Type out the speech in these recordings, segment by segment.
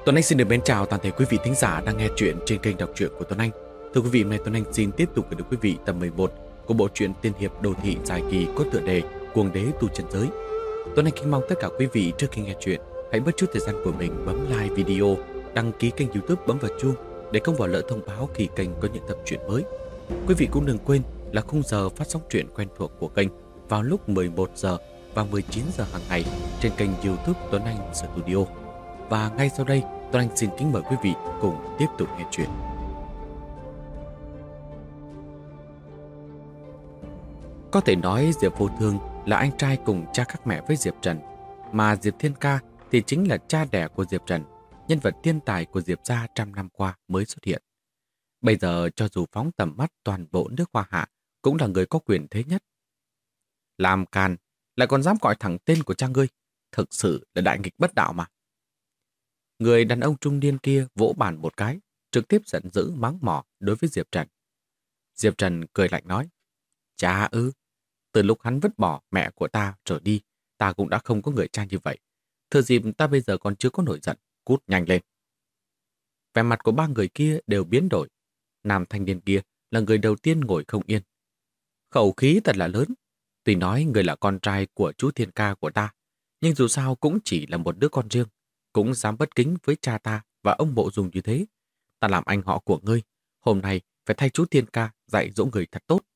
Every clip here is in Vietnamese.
Tuấn Anh xin được mến chào toàn thể quý vị thính giả đang nghe chuyện trên kênh đọc truyện của Tuấn Anh. Thưa quý vị, hôm nay Tuấn Anh xin tiếp tục gửi đến quý vị tập 11 của bộ truyện tiên hiệp đô thị dài kỳ có tựa đề Cuồng đế tu chân giới. Tuấn Anh kính mong tất cả quý vị trước khi nghe chuyện hãy bớt chút thời gian của mình bấm like video, đăng ký kênh YouTube, bấm vào chuông để không bỏ lỡ thông báo khi kênh có những tập truyện mới. Quý vị cũng đừng quên là khung giờ phát sóng truyện quen thuộc của kênh vào lúc 11 giờ và 19 giờ hàng ngày trên kênh YouTube Tuấn Anh Studio. Và ngay sau đây, Tuấn Anh xin kính mời quý vị cùng tiếp tục nghe chuyện. Có thể nói Diệp Vô Thương là anh trai cùng cha khác mẹ với Diệp Trần, mà Diệp Thiên Ca thì chính là cha đẻ của Diệp Trần, nhân vật thiên tài của Diệp gia trăm năm qua mới xuất hiện. Bây giờ cho dù phóng tầm mắt toàn bộ nước Hoa Hạ, cũng là người có quyền thế nhất. Làm càn, lại còn dám gọi thẳng tên của cha ngươi, thực sự là đại nghịch bất đạo mà. Người đàn ông trung niên kia vỗ bàn một cái, trực tiếp giận dữ mắng mỏ đối với Diệp Trần. Diệp Trần cười lạnh nói, cha ư, từ lúc hắn vứt bỏ mẹ của ta trở đi, ta cũng đã không có người cha như vậy. Thừa dịp ta bây giờ còn chưa có nổi giận, cút nhanh lên. Vẻ mặt của ba người kia đều biến đổi. Nam thanh niên kia là người đầu tiên ngồi không yên. Khẩu khí thật là lớn. Tuy nói người là con trai của chú Thiên Ca của ta, nhưng dù sao cũng chỉ là một đứa con riêng, cũng dám bất kính với cha ta và ông Mộ Dung như thế. Ta làm anh họ của ngươi, hôm nay phải thay chú Thiên Ca dạy dỗ người thật tốt.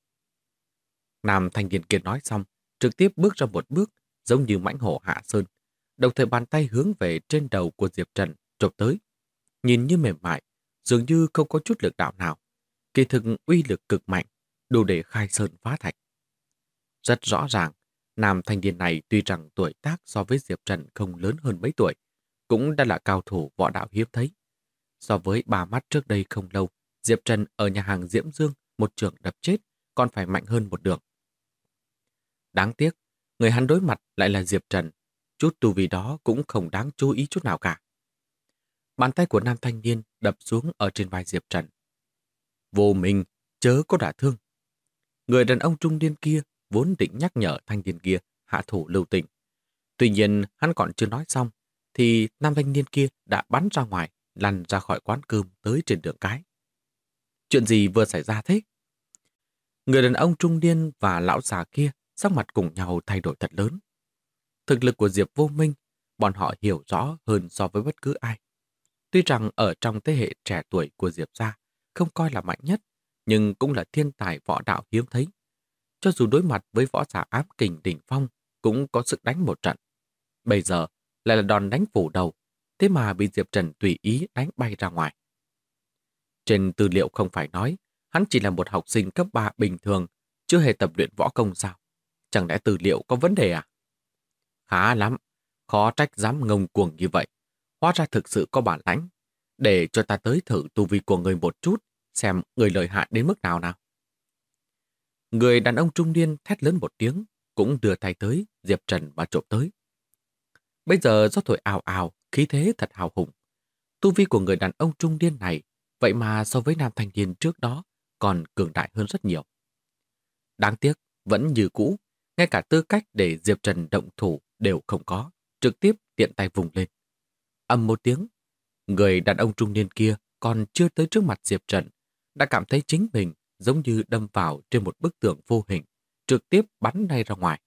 Nam thanh niên kia nói xong, trực tiếp bước ra một bước, giống như mãnh hổ hạ sơn, đồng thời bàn tay hướng về trên đầu của Diệp Trần chộp tới. Nhìn như mềm mại, dường như không có chút lực đạo nào. Kỳ thực uy lực cực mạnh, đủ để khai sơn phá thạch. Rất rõ ràng, nam thanh niên này tuy rằng tuổi tác so với Diệp Trần không lớn hơn mấy tuổi, cũng đã là cao thủ võ đạo hiếm thấy. So với ba mắt trước đây không lâu, Diệp Trần ở nhà hàng Diễm Dương một trường đập chết còn phải mạnh hơn một đường. Đáng tiếc, người hắn đối mặt lại là Diệp Trần, chút tu vi đó cũng không đáng chú ý chút nào cả. Bàn tay của nam thanh niên đập xuống ở trên vai Diệp Trần. Vô mình, chớ có đả thương. Người đàn ông trung niên kia vốn định nhắc nhở thanh niên kia hạ thủ lưu tình. Tuy nhiên hắn còn chưa nói xong, thì nam thanh niên kia đã bắn ra ngoài, lăn ra khỏi quán cơm tới trên đường cái. Chuyện gì vừa xảy ra thế? Người đàn ông trung niên và lão già kia sắc mặt cùng nhau thay đổi thật lớn. Thực lực của Diệp Vô Minh, bọn họ hiểu rõ hơn so với bất cứ ai. Tuy rằng ở trong thế hệ trẻ tuổi của Diệp gia không coi là mạnh nhất, nhưng cũng là thiên tài võ đạo hiếm thấy. Cho dù đối mặt với võ giả ám kình đỉnh phong, cũng có sức đánh một trận. Bây giờ lại là đòn đánh phủ đầu, thế mà bị Diệp Trần tùy ý đánh bay ra ngoài. Trên tư liệu không phải nói, hắn chỉ là một học sinh cấp 3 bình thường, chưa hề tập luyện võ công sao? Chẳng lẽ tư liệu có vấn đề à? Khá lắm, khó trách dám ngông cuồng như vậy. Hóa ra thực sự có bản lãnh. Để cho ta tới thử tu vi của người một chút, xem người lợi hại đến mức nào nào. Người đàn ông trung niên thét lớn một tiếng, cũng đưa tay tới, Diệp Trần mà trộm tới. Bây giờ gió thổi ào ào, khí thế thật hào hùng. Tu vi của người đàn ông trung niên này, vậy mà so với nam thanh niên trước đó, còn cường đại hơn rất nhiều. Đáng tiếc, vẫn như cũ, ngay cả tư cách để Diệp Trần động thủ đều không có, trực tiếp tiện tay vùng lên. Ầm một tiếng, người đàn ông trung niên kia còn chưa tới trước mặt Diệp Trần, đã cảm thấy chính mình giống như đâm vào trên một bức tường vô hình, trực tiếp bắn ngay ra ngoài.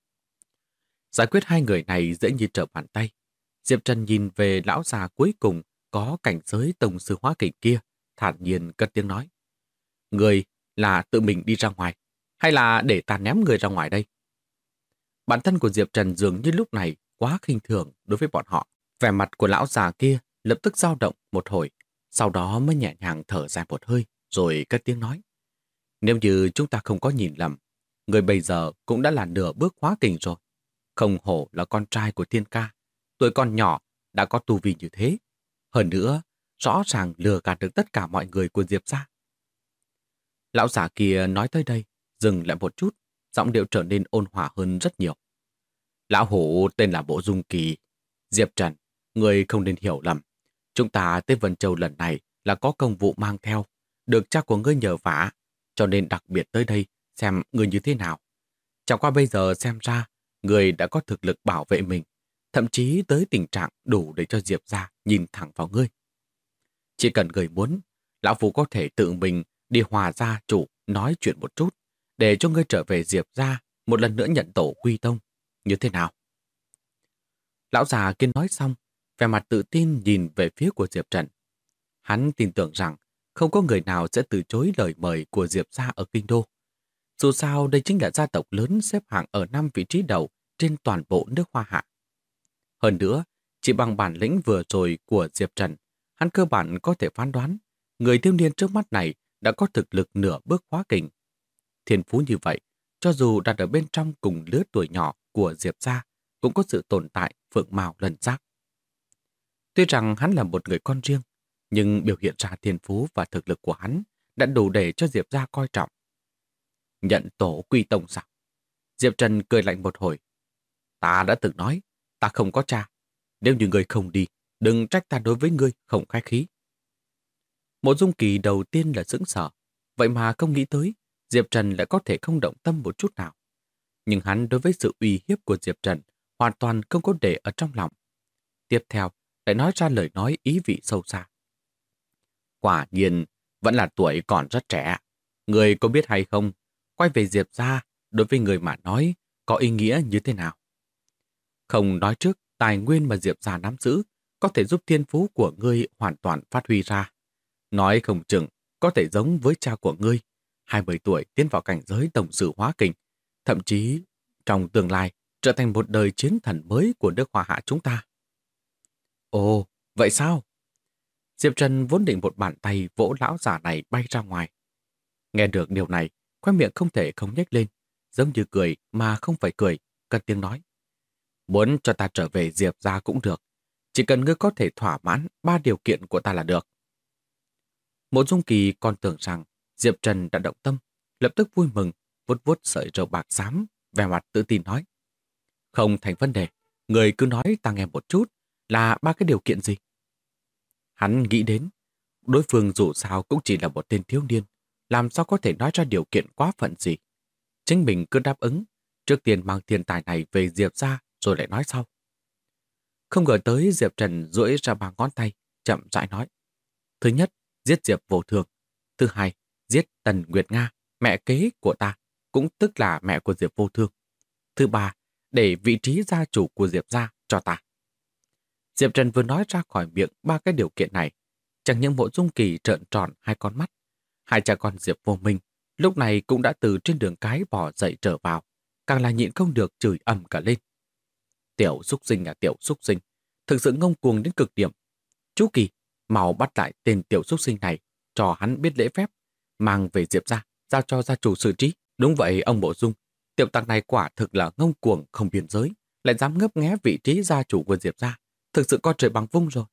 Giải quyết hai người này dễ như trở bàn tay. Diệp Trần nhìn về lão già cuối cùng có cảnh giới tông sư hóa kình kia, thản nhiên cất tiếng nói. Người là tự mình đi ra ngoài, hay là để ta ném người ra ngoài đây? Bản thân của Diệp Trần dường như lúc này quá khinh thường đối với bọn họ. Vẻ mặt của lão già kia lập tức dao động một hồi, sau đó mới nhẹ nhàng thở dài một hơi, rồi cất tiếng nói. Nếu như chúng ta không có nhìn lầm, người bây giờ cũng đã là nửa bước hóa kình rồi. Không hổ là con trai của Thiên Ca, tuổi còn nhỏ đã có tu vi như thế. Hơn nữa, rõ ràng lừa gạt được tất cả mọi người của Diệp gia. Lão giả kia nói tới đây, dừng lại một chút, giọng điệu trở nên ôn hòa hơn rất nhiều. Lão hổ tên là Mộ Dung Kỳ. Diệp Trần, người không nên hiểu lầm. Chúng ta tới Vân Châu lần này là có công vụ mang theo, được cha của ngươi nhờ vả, cho nên đặc biệt tới đây xem ngươi như thế nào. Chẳng qua bây giờ xem ra, người đã có thực lực bảo vệ mình, thậm chí tới tình trạng đủ để cho Diệp gia nhìn thẳng vào ngươi. Chỉ cần người muốn, lão phu có thể tự mình đi hòa gia chủ nói chuyện một chút, để cho ngươi trở về Diệp gia một lần nữa nhận tổ quy tông. Như thế nào? Lão già kia nói xong, vẻ mặt tự tin nhìn về phía của Diệp Trần. Hắn tin tưởng rằng không có người nào sẽ từ chối lời mời của Diệp gia ở Kinh Đô. Dù sao đây chính là gia tộc lớn xếp hạng ở 5 vị trí đầu trên toàn bộ nước Hoa Hạ. Hơn nữa, chỉ bằng bản lĩnh vừa rồi của Diệp Trần, hắn cơ bản có thể phán đoán người thiếu niên trước mắt này đã có thực lực nửa bước hóa kình. Thiên phú như vậy, cho dù đặt ở bên trong cùng lứa tuổi nhỏ của Diệp gia, cũng có sự tồn tại phượng mào lân giác. Tuy rằng hắn là một người con riêng, nhưng biểu hiện ra thiên phú và thực lực của hắn đã đủ để cho Diệp gia coi trọng. Nhận tổ quy tông sao? Diệp Trần cười lạnh một hồi. Ta đã từng nói, ta không có cha. Nếu như ngươi không đi, đừng trách ta đối với ngươi không khách khí. Mộ Dung Kỳ đầu tiên là sững sờ, vậy mà không nghĩ tới Diệp Trần lại có thể không động tâm một chút nào. Nhưng hắn đối với sự uy hiếp của Diệp Trần hoàn toàn không có để ở trong lòng. Tiếp theo, lại nói ra lời nói ý vị sâu xa. Quả nhiên, vẫn là tuổi còn rất trẻ. Người có biết hay không, quay về Diệp gia, đối với người mà nói, có ý nghĩa như thế nào? Không nói trước, tài nguyên mà Diệp gia nắm giữ có thể giúp thiên phú của ngươi hoàn toàn phát huy ra. Nói không chừng, có thể giống với cha của ngươi, 20 tuổi tiến vào cảnh giới tổng sự hóa kình, thậm chí trong tương lai trở thành một đời chiến thần mới của nước Hoa Hạ chúng ta. Ồ, vậy sao? Diệp Trần vốn định một bàn tay vỗ lão già này bay ra ngoài. Nghe được điều này, khóe miệng không thể không nhếch lên, giống như cười mà không phải cười, cất tiếng nói. Muốn cho ta trở về Diệp gia cũng được, chỉ cần ngươi có thể thỏa mãn 3 điều kiện của ta là được. Mộ Dung Kỳ còn tưởng rằng Diệp Trần đã động tâm, lập tức vui mừng, vuốt vuốt sợi râu bạc xám, vẻ mặt tự tin nói. Không thành vấn đề, người cứ nói ta nghe một chút, là 3 cái điều kiện gì? Hắn nghĩ đến, đối phương dù sao cũng chỉ là một tên thiếu niên, làm sao có thể nói ra điều kiện quá phận gì. Chính mình cứ đáp ứng, trước tiên mang tiền tài này về Diệp gia rồi lại nói sau. Không ngờ tới Diệp Trần duỗi ra 3 ngón tay, chậm rãi nói. Thứ nhất, giết Diệp Vô Thường. Thứ hai, giết Tần Nguyệt Nga, mẹ kế của ta, cũng tức là mẹ của Diệp Vô Thương. Thứ ba, để vị trí gia chủ của Diệp gia cho ta. Diệp Trần vừa nói ra khỏi miệng 3 cái điều kiện này, chẳng những Mộ Dung Kỳ trợn tròn 2 con mắt. Hai cha con Diệp Vô Minh lúc này cũng đã từ trên đường cái bò dậy trở vào, càng là nhịn không được chửi ầm cả lên. Tiểu xúc sinh à tiểu xúc sinh, thực sự ngông cuồng đến cực điểm. Chú Kỳ, mau bắt lại tên tiểu xúc sinh này, cho hắn biết lễ phép, mang về Diệp gia, giao cho gia chủ xử trí. Đúng vậy ông Mộ Dung, tiểu tặc này quả thực là ngông cuồng không biên giới, lại dám ngấp nghé vị trí gia chủ của Diệp gia, thực sự coi trời bằng vung rồi.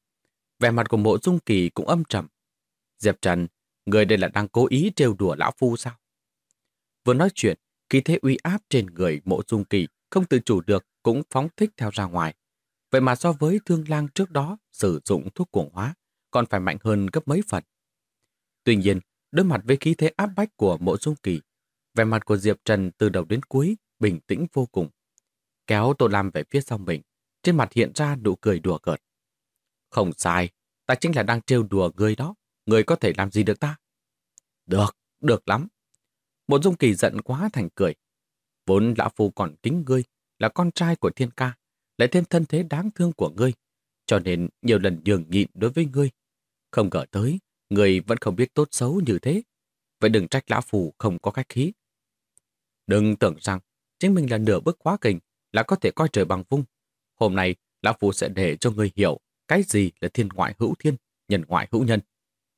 Vẻ mặt của Mộ Dung Kỳ cũng âm trầm. Diệp Trần, người đây là đang cố ý trêu đùa lão phu sao? Vừa nói chuyện, khí thế uy áp trên người Mộ Dung Kỳ không tự chủ được cũng phóng thích theo ra ngoài. Vậy mà so với Thương Lang trước đó sử dụng thuốc cuồng hóa, còn phải mạnh hơn gấp mấy phần. Tuy nhiên, đối mặt với khí thế áp bách của Mộ Dung Kỳ, vẻ mặt của Diệp Trần từ đầu đến cuối bình tĩnh vô cùng. Kéo Tô Lam về phía sau mình, trên mặt hiện ra nụ cười đùa cợt. Không sai, ta chính là đang trêu đùa người đó, người có thể làm gì được ta? Được, được lắm. Mộ Dung Kỳ giận quá thành cười. Vốn lão phu còn kính ngươi, là con trai của Thiên Ca, lại thêm thân thế đáng thương của ngươi, cho nên nhiều lần nhường nhịn đối với ngươi. Không ngờ tới, ngươi vẫn không biết tốt xấu như thế. Vậy đừng trách lão phu không có khách khí. Đừng tưởng rằng chính mình là nửa bước hóa kình là có thể coi trời bằng vung. Hôm nay, lão phu sẽ để cho ngươi hiểu cái gì là thiên ngoại hữu thiên, nhân ngoại hữu nhân.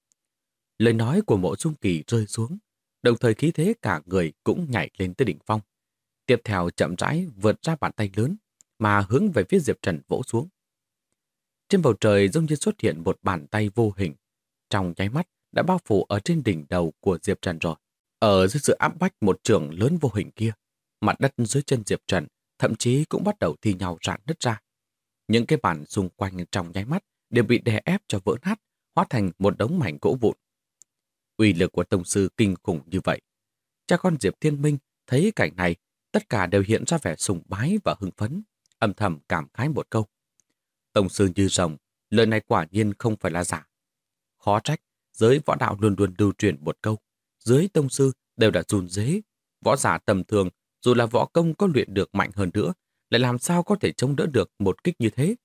Lời nói của Mộ Dung Kỳ rơi xuống, đồng thời khí thế cả người cũng nhảy lên tới đỉnh phong. Tiếp theo chậm rãi vượt ra bàn tay lớn, mà hướng về phía Diệp Trần vỗ xuống. Trên bầu trời giống như xuất hiện một bàn tay vô hình, trong nháy mắt đã bao phủ ở trên đỉnh đầu của Diệp Trần rồi. Ở dưới sự áp bách một chưởng lớn vô hình kia, mặt đất dưới chân Diệp Trần thậm chí cũng bắt đầu thi nhau rạn nứt ra. Những cái bàn xung quanh trong nháy mắt đều bị đè ép cho vỡ nát, hóa thành một đống mảnh gỗ vụn. Uy lực của tông sư kinh khủng như vậy. Cha con Diệp Thiên Minh thấy cảnh này, tất cả đều hiện ra vẻ sùng bái và hưng phấn, âm thầm cảm khái một câu. Tông sư như rồng, lời này quả nhiên không phải là giả. Khó trách, giới võ đạo luôn luôn lưu truyền một câu. Dưới tông sư đều là run rế. Võ giả tầm thường, dù là võ công có luyện được mạnh hơn nữa, lại làm sao có thể chống đỡ được một kích như thế.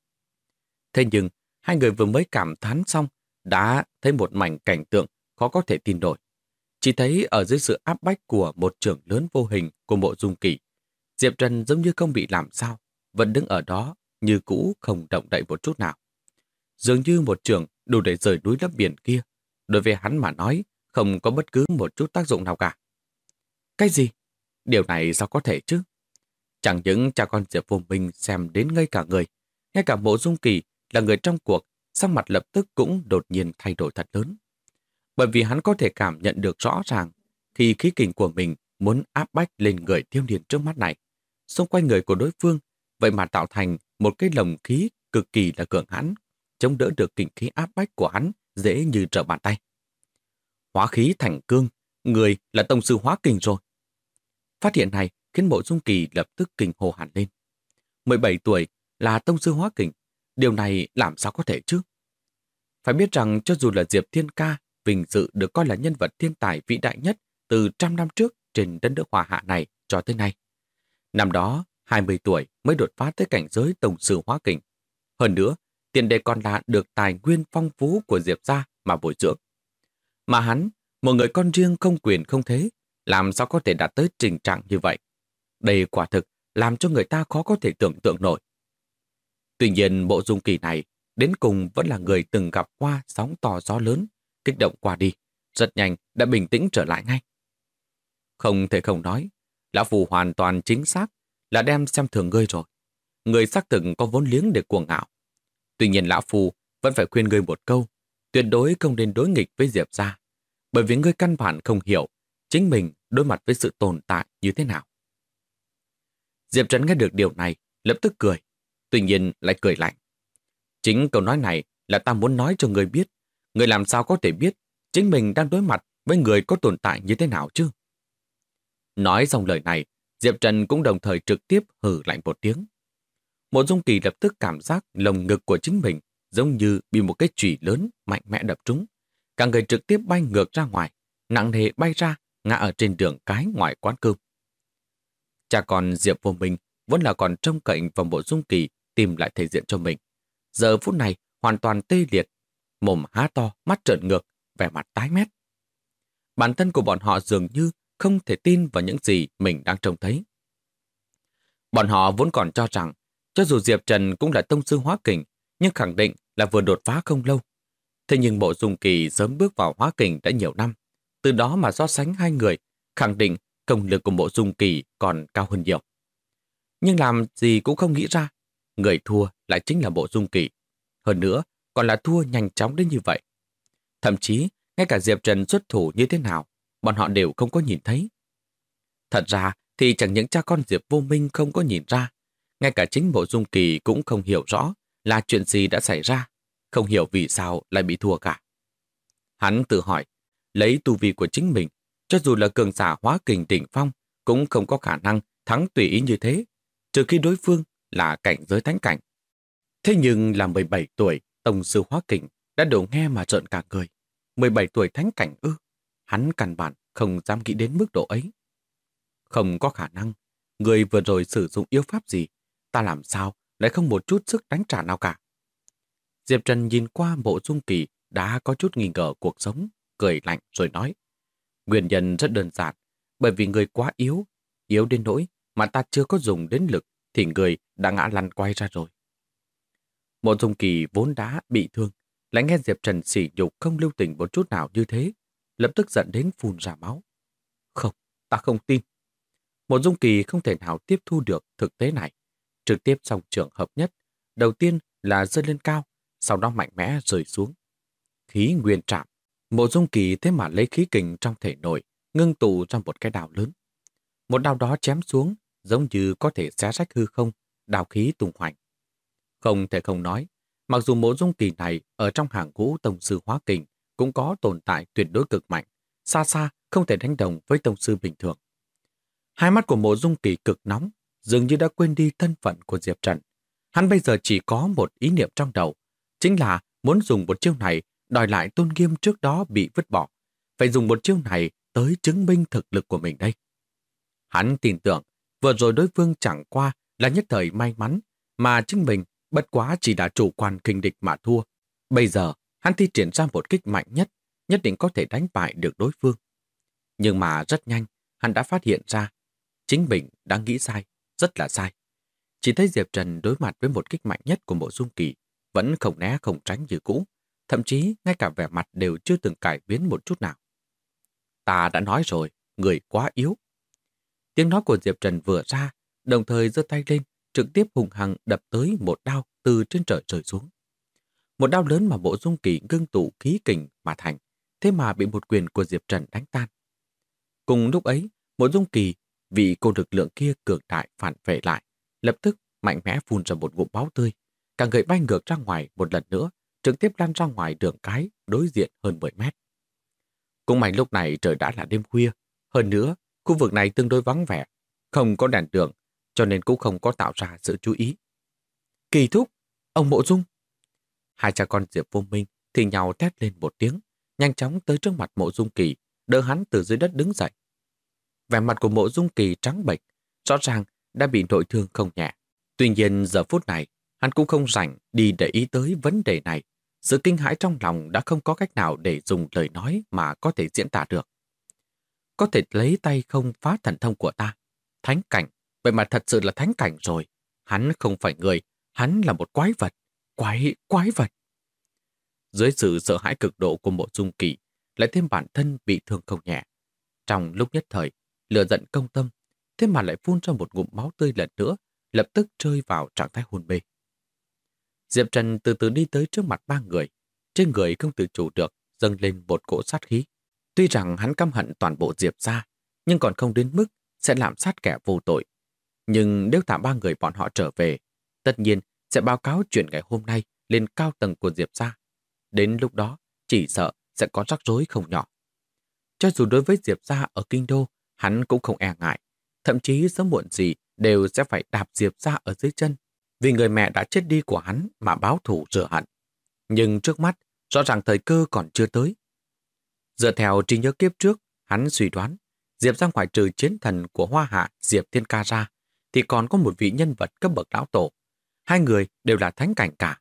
Thế nhưng, hai người vừa mới cảm thán xong, đã thấy một mảnh cảnh tượng khó có thể tin nổi. Chỉ thấy ở dưới sự áp bách của một trưởng lớn vô hình của Mộ Dung Kỳ, Diệp Trần giống như không bị làm sao, vẫn đứng ở đó như cũ không động đậy một chút nào. Dường như một trường đủ để rời núi lấp biển kia, đối với hắn mà nói không có bất cứ một chút tác dụng nào cả. Cái gì? Điều này sao có thể chứ? Chẳng những cha con Diệp Vô Minh xem đến ngây cả người, ngay cả Mộ Dung Kỳ là người trong cuộc, sắc mặt lập tức cũng đột nhiên thay đổi thật lớn. Bởi vì hắn có thể cảm nhận được rõ ràng khi khí kình của mình muốn áp bách lên người thiếu niên trước mắt này. Xung quanh người của đối phương, vậy mà tạo thành một cái lồng khí cực kỳ là cường hãn, chống đỡ được kình khí áp bách của hắn dễ như trở bàn tay. Hóa khí thành cương, người là tông sư hóa kình rồi. Phát hiện này khiến Mộ Dung Kỳ lập tức kinh hô hẳn lên. 17 tuổi là tông sư hóa kình, điều này làm sao có thể chứ? Phải biết rằng cho dù là Diệp Thiên Ca vinh dự được coi là nhân vật thiên tài vĩ đại nhất từ trăm năm trước trên đất nước Hoa Hạ này cho tới nay. Năm đó, 20 tuổi mới đột phá tới cảnh giới tông sư hóa kình. Hơn nữa, tiền đề còn là được tài nguyên phong phú của Diệp gia mà bồi dưỡng. Mà hắn, một người con riêng không quyền không thế, làm sao có thể đạt tới trình trạng như vậy? Đây quả thực làm cho người ta khó có thể tưởng tượng nổi. Tuy nhiên, Mộ Dung Kỳ này đến cùng vẫn là người từng gặp qua sóng to gió lớn, kích động qua đi, rất nhanh đã bình tĩnh trở lại ngay. Không thể không nói, Lão Phu hoàn toàn chính xác là đem xem thường ngươi rồi. Ngươi xác thực có vốn liếng để cuồng ngạo. Tuy nhiên Lão Phu vẫn phải khuyên ngươi một câu, tuyệt đối không nên đối nghịch với Diệp gia, bởi vì ngươi căn bản không hiểu chính mình đối mặt với sự tồn tại như thế nào. Diệp Trấn nghe được điều này, lập tức cười, tuy nhiên lại cười lạnh. Chính câu nói này là ta muốn nói cho ngươi biết, ngươi làm sao có thể biết chính mình đang đối mặt với người có tồn tại như thế nào chứ? Nói xong lời này, Diệp Trần cũng đồng thời trực tiếp hừ lạnh một tiếng. Mộ Dung Kỳ lập tức cảm giác lồng ngực của chính mình giống như bị một cái chùy lớn mạnh mẽ đập trúng. Cả người trực tiếp bay ngược ra ngoài, nặng nề bay ra, ngã ở trên đường cái ngoài quán cơm. Cha con Diệp Vô Minh vẫn là còn trông cậy vào Mộ Dung Kỳ tìm lại thể diện cho mình. Giờ phút này hoàn toàn tê liệt, mồm há to, mắt trợn ngược, vẻ mặt tái mét. Bản thân của bọn họ dường như không thể tin vào những gì mình đang trông thấy. Bọn họ vốn còn cho rằng, cho dù Diệp Trần cũng là tông sư hóa kình, nhưng khẳng định là vừa đột phá không lâu. Thế nhưng Mộ Dung Kỳ sớm bước vào hóa kình đã nhiều năm, từ đó mà so sánh hai người, khẳng định công lực của Mộ Dung Kỳ còn cao hơn nhiều. Nhưng làm gì cũng không nghĩ ra, người thua lại chính là Mộ Dung Kỳ. Hơn nữa, còn là thua nhanh chóng đến như vậy. Thậm chí, ngay cả Diệp Trần xuất thủ như thế nào, bọn họ đều không có nhìn thấy. Thật ra thì chẳng những cha con Diệp Vô Minh không có nhìn ra, ngay cả chính Mộ Dung Kỳ cũng không hiểu rõ là chuyện gì đã xảy ra, không hiểu vì sao lại bị thua cả. Hắn tự hỏi, lấy tu vi của chính mình, cho dù là cường giả hóa kình đỉnh phong, cũng không có khả năng thắng tùy ý như thế, trừ khi đối phương là cảnh giới thánh cảnh. Thế nhưng là 17 tuổi, tông sư hóa kình đã đủ nghe mà trợn cả người. 17 tuổi thánh cảnh ư? Hắn căn bản không dám nghĩ đến mức độ ấy. Không có khả năng, người vừa rồi sử dụng yêu pháp gì, ta làm sao lại không một chút sức đánh trả nào cả. Diệp Trần nhìn qua Mộ Dung Kỳ đã có chút nghi ngờ cuộc sống, cười lạnh rồi nói. Nguyên nhân rất đơn giản, bởi vì người quá yếu, yếu đến nỗi mà ta chưa có dùng đến lực thì người đã ngã lăn quay ra rồi. Mộ Dung Kỳ vốn đã bị thương, lại nghe Diệp Trần sỉ nhục không lưu tình một chút nào như thế, lập tức giận đến phun ra máu. Không, ta không tin. Mộ Dung Kỳ không thể nào tiếp thu được thực tế này, trực tiếp xong trường hợp nhất, đầu tiên là giơ lên cao, sau đó mạnh mẽ rơi xuống. Khí nguyên trảm, Mộ Dung Kỳ thế mà lấy khí kình trong thể nội, ngưng tụ ra một cái đao lớn. Một đao đó chém xuống, giống như có thể xé rách hư không, đao khí tung hoành. Không thể không nói, mặc dù Mộ Dung Kỳ này ở trong hàng ngũ tông sư hóa kình cũng có tồn tại tuyệt đối cực mạnh, xa xa không thể đánh đồng với tông sư bình thường. Hai mắt của Mộ Dung Kỳ cực nóng, dường như đã quên đi thân phận của Diệp Trần. Hắn bây giờ chỉ có một ý niệm trong đầu, chính là muốn dùng một chiêu này đòi lại tôn nghiêm trước đó bị vứt bỏ. Phải dùng một chiêu này tới chứng minh thực lực của mình đây. Hắn tin tưởng, vừa rồi đối phương chẳng qua là nhất thời may mắn, mà chính mình bất quá chỉ đã chủ quan kinh địch mà thua. Bây giờ, hắn thi triển ra một kích mạnh nhất, nhất định có thể đánh bại được đối phương. Nhưng mà rất nhanh, hắn đã phát hiện ra, chính mình đã nghĩ sai, rất là sai. Chỉ thấy Diệp Trần đối mặt với một kích mạnh nhất của Mộ Dung Kỳ, vẫn không né không tránh như cũ, thậm chí ngay cả vẻ mặt đều chưa từng cải biến một chút nào. Ta đã nói rồi, người quá yếu. Tiếng nói của Diệp Trần vừa ra, đồng thời giơ tay lên, trực tiếp hùng hăng đập tới một đao từ trên trời rơi xuống. Một đao lớn mà Mộ Dung Kỳ ngưng tụ khí kình mà thành, thế mà bị một quyền của Diệp Trần đánh tan. Cùng lúc ấy, Mộ Dung Kỳ vì cô lực lượng kia cường đại phản vệ lại, lập tức mạnh mẽ phun ra một ngụm máu tươi, cả người bay ngược ra ngoài một lần nữa, trực tiếp lăn ra ngoài đường cái đối diện hơn 10 mét. Cũng may lúc này trời đã là đêm khuya, hơn nữa khu vực này tương đối vắng vẻ, không có đèn đường, cho nên cũng không có tạo ra sự chú ý. Kỳ thúc, ông Mộ Dung. Hai cha con Diệp Vô Minh thì nhau thét lên một tiếng, nhanh chóng tới trước mặt Mộ Dung Kỳ, đỡ hắn từ dưới đất đứng dậy. Vẻ mặt của Mộ Dung Kỳ trắng bệch, rõ ràng đã bị nội thương không nhẹ. Tuy nhiên giờ phút này, hắn cũng không rảnh đi để ý tới vấn đề này. Sự kinh hãi trong lòng đã không có cách nào để dùng lời nói mà có thể diễn tả được. Có thể lấy tay không phá thần thông của ta. Thánh cảnh, vậy mà thật sự là thánh cảnh rồi. Hắn không phải người, hắn là một quái vật. Quái vật. Dưới sự sợ hãi cực độ của Mộ Dung Kỳ, lại thêm bản thân bị thương không nhẹ. Trong lúc nhất thời, lửa giận công tâm, thế mà lại phun ra một ngụm máu tươi lần nữa, lập tức rơi vào trạng thái hôn mê. Diệp Trần từ từ đi tới trước mặt ba người, trên người không tự chủ được dâng lên một cỗ sát khí. Tuy rằng hắn căm hận toàn bộ Diệp gia, nhưng còn không đến mức sẽ làm sát kẻ vô tội. Nhưng nếu thả ba người bọn họ trở về, tất nhiên sẽ báo cáo chuyện ngày hôm nay lên cao tầng của Diệp gia. Đến lúc đó, chỉ sợ sẽ có rắc rối không nhỏ. Cho dù đối với Diệp gia ở Kinh Đô, hắn cũng không e ngại. Thậm chí sớm muộn gì đều sẽ phải đạp Diệp gia ở dưới chân, vì người mẹ đã chết đi của hắn mà báo thù rửa hận. Nhưng trước mắt, rõ ràng thời cơ còn chưa tới. Dựa theo trí nhớ kiếp trước, hắn suy đoán, Diệp gia ngoại trừ chiến thần của Hoa Hạ Diệp Thiên Ca ra, thì còn có một vị nhân vật cấp bậc lão tổ. Hai người đều là thánh cảnh cả.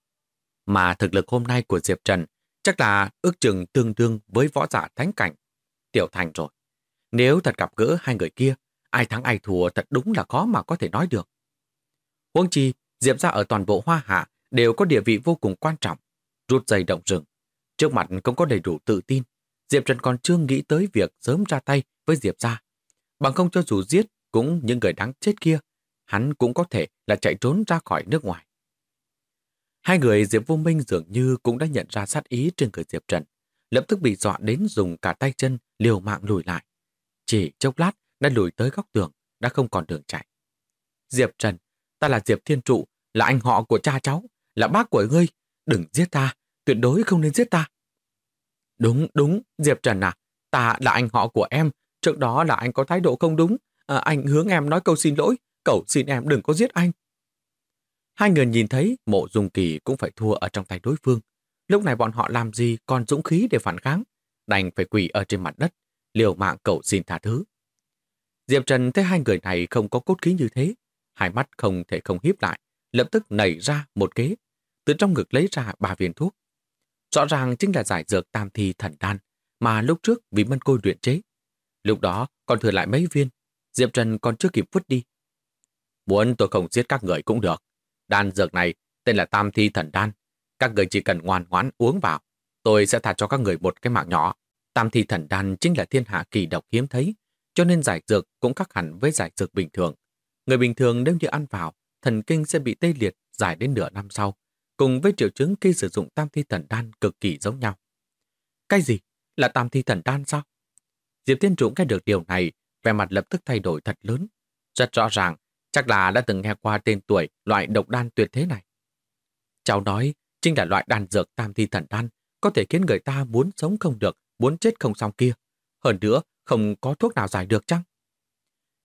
Mà thực lực hôm nay của Diệp Trần chắc là ước chừng tương đương với võ giả thánh cảnh. Tiểu thành rồi. Nếu thật gặp gỡ hai người kia, ai thắng ai thua thật đúng là khó mà có thể nói được. Huống chi, Diệp gia ở toàn bộ Hoa Hạ đều có địa vị vô cùng quan trọng, rút dây động rừng. Trước mặt không có đầy đủ tự tin, Diệp Trần còn chưa nghĩ tới việc sớm ra tay với Diệp gia. Bằng không cho dù giết cũng những người đáng chết kia, hắn cũng có thể là chạy trốn ra khỏi nước ngoài. Hai người Diệp Vô Minh dường như cũng đã nhận ra sát ý trên người Diệp Trần, lập tức bị dọa đến dùng cả tay chân liều mạng lùi lại. Chỉ chốc lát đã lùi tới góc tường, đã không còn đường chạy. Diệp Trần, ta là Diệp Thiên Trụ, là anh họ của cha cháu, là bác của ngươi. Đừng giết ta, tuyệt đối không nên giết ta. Đúng, Diệp Trần à, ta là anh họ của em, trước đó là anh có thái độ không đúng. Anh hướng em nói câu xin lỗi, cậu xin em đừng có giết anh. Hai người nhìn thấy Mộ Dung Kỳ cũng phải thua ở trong tay đối phương. Lúc này bọn họ làm gì còn dũng khí để phản kháng, đành phải quỳ ở trên mặt đất, liều mạng cầu xin tha thứ. Diệp Trần thấy hai người này không có cốt khí như thế, hai mắt không thể không híp lại, lập tức nảy ra một kế, từ trong ngực lấy ra 3 viên thuốc. Rõ ràng chính là giải dược tam thi thần đan mà lúc trước vì Mân Côi luyện chế. Lúc đó còn thừa lại mấy viên, Diệp Trần còn chưa kịp vứt đi. Muốn tôi không giết các người cũng được. Đan dược này tên là tam thi thần đan. Các người chỉ cần ngoan ngoãn uống vào, tôi sẽ tha cho các người một cái mạng nhỏ. Tam thi thần đan chính là thiên hạ kỳ độc hiếm thấy, cho nên giải dược cũng khác hẳn với giải dược bình thường. Người bình thường nếu như ăn vào, thần kinh sẽ bị tê liệt dài đến nửa năm sau, cùng với triệu chứng khi sử dụng tam thi thần đan cực kỳ giống nhau. Cái gì? Là tam thi thần đan sao? Diệp Thiên Trụ nghe được điều này, vẻ mặt lập tức thay đổi thật lớn. Rất rõ ràng, chắc là đã từng nghe qua tên tuổi loại độc đan tuyệt thế này. Cháu nói, chính là loại đan dược tam thi thần đan, có thể khiến người ta muốn sống không được, muốn chết không xong kia. Hơn nữa, không có thuốc nào giải được chăng?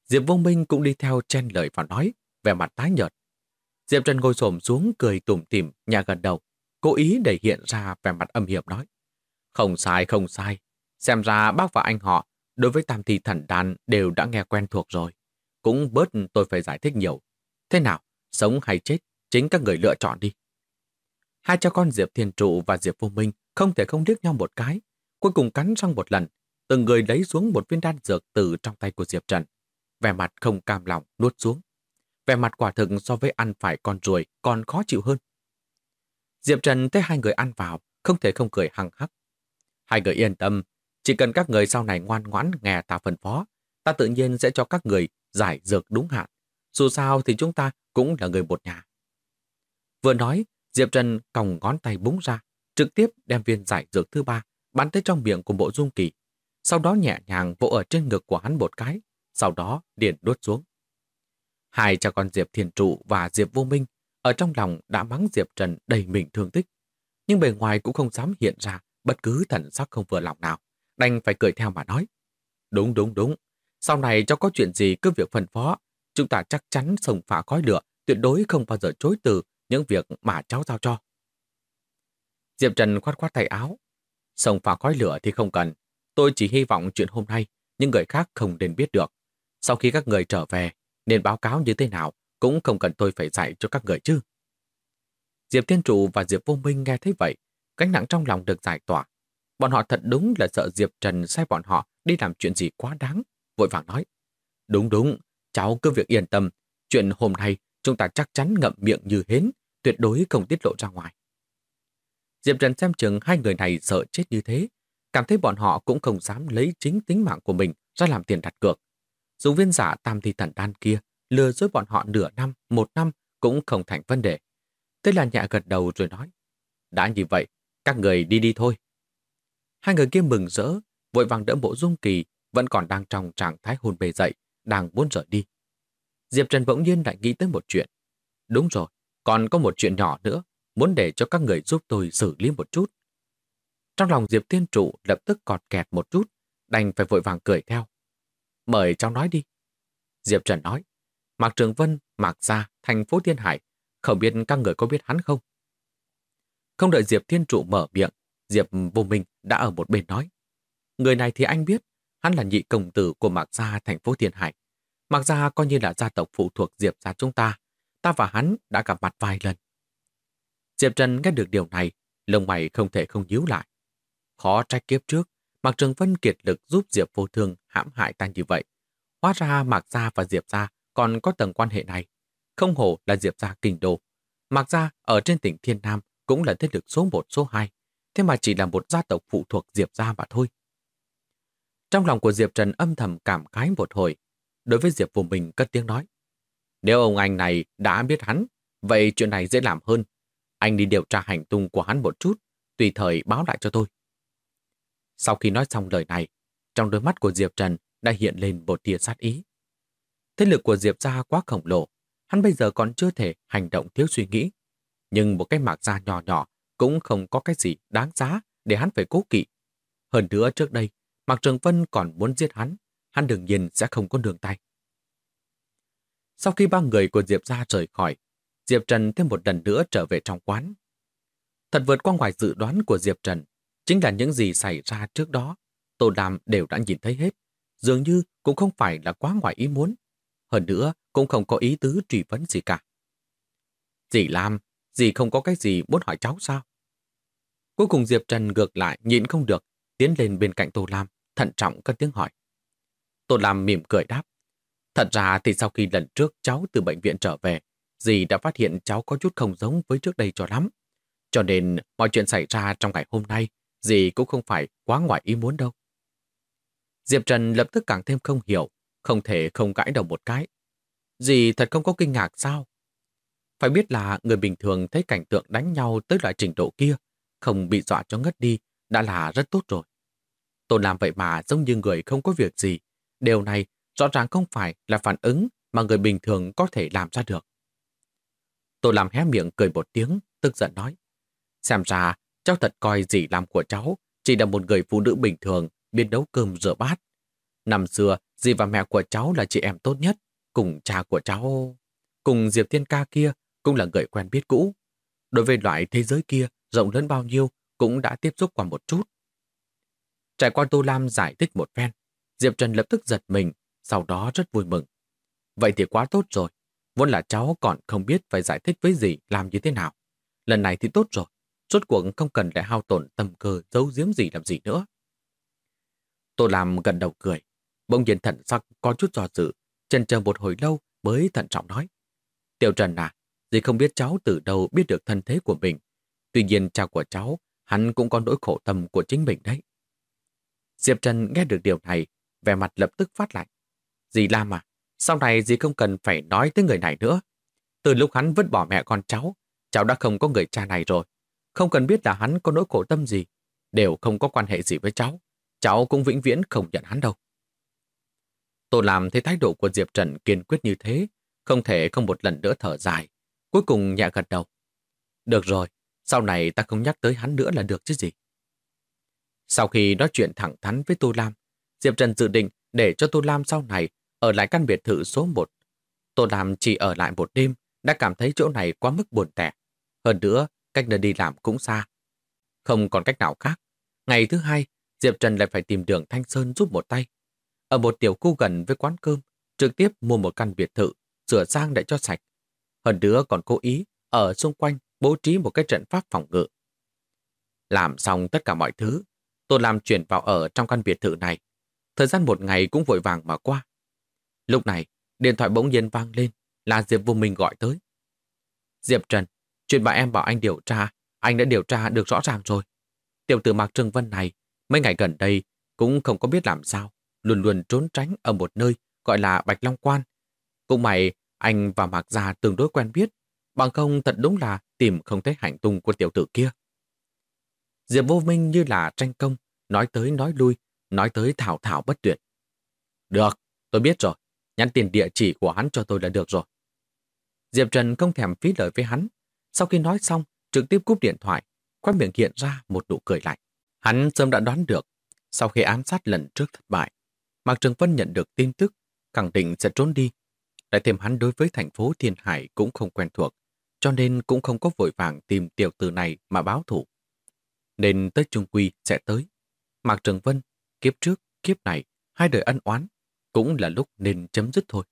Diệp Vô Minh cũng đi theo chen lời và nói, vẻ mặt tái nhợt. Diệp Trần ngồi xổm xuống cười tủm tỉm, nhà gần đầu, cố ý để hiện ra vẻ mặt âm hiểm nói. Không sai, không sai. Xem ra bác và anh họ đối với tam thi thần đan đều đã nghe quen thuộc rồi. Cũng bớt tôi phải giải thích nhiều. Thế nào, sống hay chết, chính các người lựa chọn đi. Hai cha con Diệp Thiên Trụ và Diệp Vô Minh không thể không liếc nhau một cái, cuối cùng cắn răng một lần, từng người lấy xuống một viên đan dược từ trong tay của Diệp Trần. Vẻ mặt không cam lòng nuốt xuống. Vẻ mặt quả thực so với ăn phải con ruồi còn khó chịu hơn. Diệp Trần thấy hai người ăn vào, không thể không cười hăng hắc. Hai người yên tâm, chỉ cần các người sau này ngoan ngoãn nghe ta phân phó, ta tự nhiên sẽ cho các người giải dược đúng hạn. Dù sao thì chúng ta cũng là người một nhà. Vừa nói, Diệp Trần còng ngón tay búng ra, trực tiếp đem viên giải dược thứ ba bắn tới trong miệng của Mộ Dung Kỳ. Sau đó nhẹ nhàng vỗ ở trên ngực của hắn một cái, sau đó liền đuốt xuống. Hai cha con Diệp Thiên Trụ và Diệp Vô Minh ở trong lòng đã mắng Diệp Trần đầy mình thương tích, nhưng bề ngoài cũng không dám hiện ra bất cứ thần sắc không vừa lòng nào, đành phải cười theo mà nói. Đúng, đúng, đúng. Sau này cho có chuyện gì cứ việc phân phó, chúng ta chắc chắn xông pha khói lửa, tuyệt đối không bao giờ chối từ những việc mà cháu giao cho. Diệp Trần khoát khoát tay áo. Xông pha khói lửa thì không cần. Tôi chỉ hy vọng chuyện hôm nay những người khác không nên biết được. Sau khi các người trở về, nên báo cáo như thế nào cũng không cần tôi phải dạy cho các người chứ. Diệp Thiên Trụ và Diệp Vô Minh nghe thấy vậy, gánh nặng trong lòng được giải tỏa. Bọn họ thật đúng là sợ Diệp Trần sai bọn họ đi làm chuyện gì quá đáng, vội vàng nói. Đúng đúng, cháu cứ việc yên tâm, chuyện hôm nay chúng ta chắc chắn ngậm miệng như hến, tuyệt đối không tiết lộ ra ngoài. Diệp Trần xem chừng hai người này sợ chết như thế, cảm thấy bọn họ cũng không dám lấy chính tính mạng của mình ra làm tiền đặt cược. Dùng viên giả tam thi thần đan kia, lừa dối bọn họ nửa năm, một năm cũng không thành vấn đề. Thế là nhẹ gật đầu rồi nói, đã như vậy, các người đi đi thôi. Hai người kia mừng rỡ, vội vàng đỡ Mộ Dung Kỳ vẫn còn đang trong trạng thái hôn mê dậy, đang muốn rời đi. Diệp Trần bỗng nhiên lại nghĩ tới một chuyện. Đúng rồi, còn có một chuyện nhỏ nữa, muốn để cho các người giúp tôi xử lý một chút. Trong lòng Diệp Thiên Trụ lập tức cọt kẹt một chút, đành phải vội vàng cười theo. Mời cháu nói đi. Diệp Trần nói, Mạc Trường Vân, Mạc Gia, thành phố Thiên Hải, không biết các người có biết hắn không? Không đợi Diệp Thiên Trụ mở miệng, Diệp Vô Minh đã ở một bên nói. Người này thì anh biết, hắn là nhị công tử của Mạc Gia thành phố Thiên Hải. Mạc Gia coi như là gia tộc phụ thuộc Diệp gia chúng ta. Ta và hắn đã gặp mặt vài lần. Diệp Trần nghe được điều này, lông mày không thể không nhíu lại. Khó trách kiếp trước, Mạc Trường Vân kiệt lực giúp Diệp Vô Thương hãm hại ta như vậy. Hóa ra Mạc Gia và Diệp Gia còn có tầng quan hệ này. Không hổ là Diệp Gia kinh đô. Mạc Gia ở trên tỉnh Thiên Nam cũng là thế lực số 1, số 2. Thế mà chỉ là một gia tộc phụ thuộc Diệp Gia mà thôi. Trong lòng của Diệp Trần âm thầm cảm khái một hồi. Đối với Diệp Vô Minh cất tiếng nói. Nếu ông anh này đã biết hắn, vậy chuyện này dễ làm hơn. Anh đi điều tra hành tung của hắn một chút, tùy thời báo lại cho tôi. Sau khi nói xong lời này, trong đôi mắt của Diệp Trần đã hiện lên một tia sát ý. Thế lực của Diệp gia quá khổng lồ, hắn bây giờ còn chưa thể hành động thiếu suy nghĩ. Nhưng một cái Mạc Gia nhỏ nhỏ cũng không có cái gì đáng giá để hắn phải cố kỵ. Hơn nữa trước đây, Mạc Trường Vân còn muốn giết hắn đương nhiên sẽ không có nương tay. Sau khi ba người của Diệp gia rời khỏi, Diệp Trần thêm một lần nữa trở về trong quán. Thật vượt qua ngoài dự đoán của Diệp Trần, chính là những gì xảy ra trước đó, Tô Lam đều đã nhìn thấy hết, dường như cũng không phải là quá ngoài ý muốn. Hơn nữa, cũng không có ý tứ truy vấn gì cả. Dì Lam, dì không có cái gì muốn hỏi cháu sao? Cuối cùng Diệp Trần ngược lại nhịn không được, tiến lên bên cạnh Tô Lam, thận trọng cất tiếng hỏi. Tô Lam mỉm cười đáp. Thật ra thì sau khi lần trước cháu từ bệnh viện trở về, dì đã phát hiện cháu có chút không giống với trước đây cho lắm. Cho nên mọi chuyện xảy ra trong ngày hôm nay, dì cũng không phải quá ngoài ý muốn đâu. Diệp Trần lập tức càng thêm không hiểu, không thể không gãi đầu một cái. Dì thật không có kinh ngạc sao? Phải biết là người bình thường thấy cảnh tượng đánh nhau tới loại trình độ kia, không bị dọa cho ngất đi, đã là rất tốt rồi. Tôi làm vậy mà giống như người không có việc gì. Điều này rõ ràng không phải là phản ứng mà người bình thường có thể làm ra được. Tôi làm hé miệng cười một tiếng, tức giận nói. Xem ra, cháu thật coi dì làm của cháu chỉ là một người phụ nữ bình thường biết nấu cơm rửa bát. Năm xưa, dì và mẹ của cháu là chị em tốt nhất, cùng cha của cháu, cùng Diệp Thiên Ca kia cũng là người quen biết cũ. Đối với loại thế giới kia rộng lớn bao nhiêu cũng đã tiếp xúc qua một chút. Trải qua Tô Lam giải thích một phen, Diệp Trần lập tức giật mình, sau đó rất vui mừng. Vậy thì quá tốt rồi, vốn là cháu còn không biết phải giải thích với dì làm như thế nào. Lần này thì tốt rồi, rốt cuộc không cần lại hao tổn tâm cơ giấu giếm gì làm gì nữa. Tô Lam gật đầu cười, bỗng nhiên thận sắc có chút do dự, chần chờ một hồi lâu mới thận trọng nói. Tiểu Trần à, dì không biết cháu từ đâu biết được thân thế của mình. Tuy nhiên cha của cháu, hắn cũng có nỗi khổ tâm của chính mình đấy. Diệp Trần nghe được điều này, vẻ mặt lập tức phát lạnh. Dì Lam à, sau này dì không cần phải nói tới người này nữa. Từ lúc hắn vứt bỏ mẹ con cháu đã không có người cha này rồi. Không cần biết là hắn có nỗi khổ tâm gì, đều không có quan hệ gì với cháu cũng vĩnh viễn không nhận hắn đâu. Tô Lam thấy thái độ của Diệp Trần kiên quyết như thế, không thể không một lần nữa thở dài, cuối cùng nhẹ gật đầu. Được rồi, sau này ta không nhắc tới hắn nữa là được chứ gì. Sau khi nói chuyện thẳng thắn với Tô Lam, Diệp Trần dự định để cho Tô Lam sau này ở lại căn biệt thự số 1. Tô Lam chỉ ở lại một đêm, đã cảm thấy chỗ này quá mức buồn tẻ. Hơn nữa, cách nơi đi làm cũng xa. Không còn cách nào khác. Ngày thứ hai, Diệp Trần lại phải tìm Đường Thanh Sơn giúp một tay. Ở một tiểu khu gần với quán cơm, trực tiếp mua một căn biệt thự, sửa sang để cho sạch. Hơn nữa còn cố ý ở xung quanh bố trí một cái trận pháp phòng ngự. Làm xong tất cả mọi thứ, Tô Lam chuyển vào ở trong căn biệt thự này. Thời gian một ngày cũng vội vàng mà qua. Lúc này, điện thoại bỗng nhiên vang lên, là Diệp Vô Minh gọi tới. Diệp Trần, chuyện bà em bảo anh điều tra, anh đã điều tra được rõ ràng rồi. Tiểu tử Mạc Trừng Vân này, mấy ngày gần đây cũng không có biết làm sao, luôn luôn trốn tránh ở một nơi gọi là Bạch Long Quan. Cũng may, anh và Mạc Gia tương đối quen biết, bằng không thật đúng là tìm không thấy hành tung của tiểu tử kia. Diệp Vô Minh như là tranh công, nói tới nói lui, nói tới thảo thảo bất tuyệt. Được, tôi biết rồi, nhắn tiền địa chỉ của hắn cho tôi là được rồi. Diệp Trần không thèm phí lời với hắn. Sau khi nói xong, trực tiếp cúp điện thoại, khóe miệng hiện ra một nụ cười lạnh. Hắn sớm đã đoán được, sau khi ám sát lần trước thất bại, Mạc Trường Vân nhận được tin tức, khẳng định sẽ trốn đi. Lại thêm hắn đối với thành phố Thiên Hải cũng không quen thuộc, cho nên cũng không có vội vàng tìm tiểu tử này mà báo thủ. Nên tới Trung Quy sẽ tới. Mạc Trường Vân, kiếp trước, kiếp này, hai đời ân oán, cũng là lúc nên chấm dứt thôi.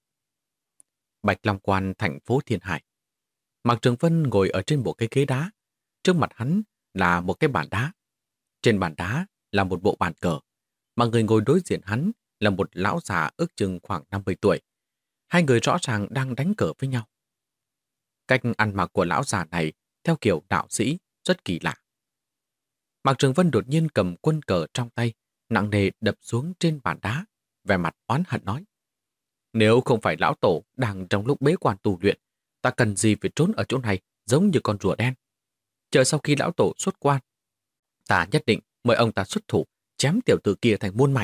Bạch Long Quan, thành phố Thiên Hải. Mạc Trường Vân ngồi ở trên một cái ghế đá. Trước mặt hắn là một cái bàn đá. Trên bàn đá là một bộ bàn cờ, mà người ngồi đối diện hắn là một lão già ước chừng khoảng 50 tuổi. Hai người rõ ràng đang đánh cờ với nhau. Cách ăn mặc của lão già này theo kiểu đạo sĩ rất kỳ lạ. Mạc Trường Vân đột nhiên cầm quân cờ trong tay, nặng nề đập xuống trên bàn đá, vẻ mặt oán hận nói. Nếu không phải lão tổ đang trong lúc bế quan tu luyện, ta cần gì phải trốn ở chỗ này giống như con rùa đen. Chờ sau khi lão tổ xuất quan, ta nhất định mời ông ta xuất thủ, chém tiểu tử kia thành muôn mảnh.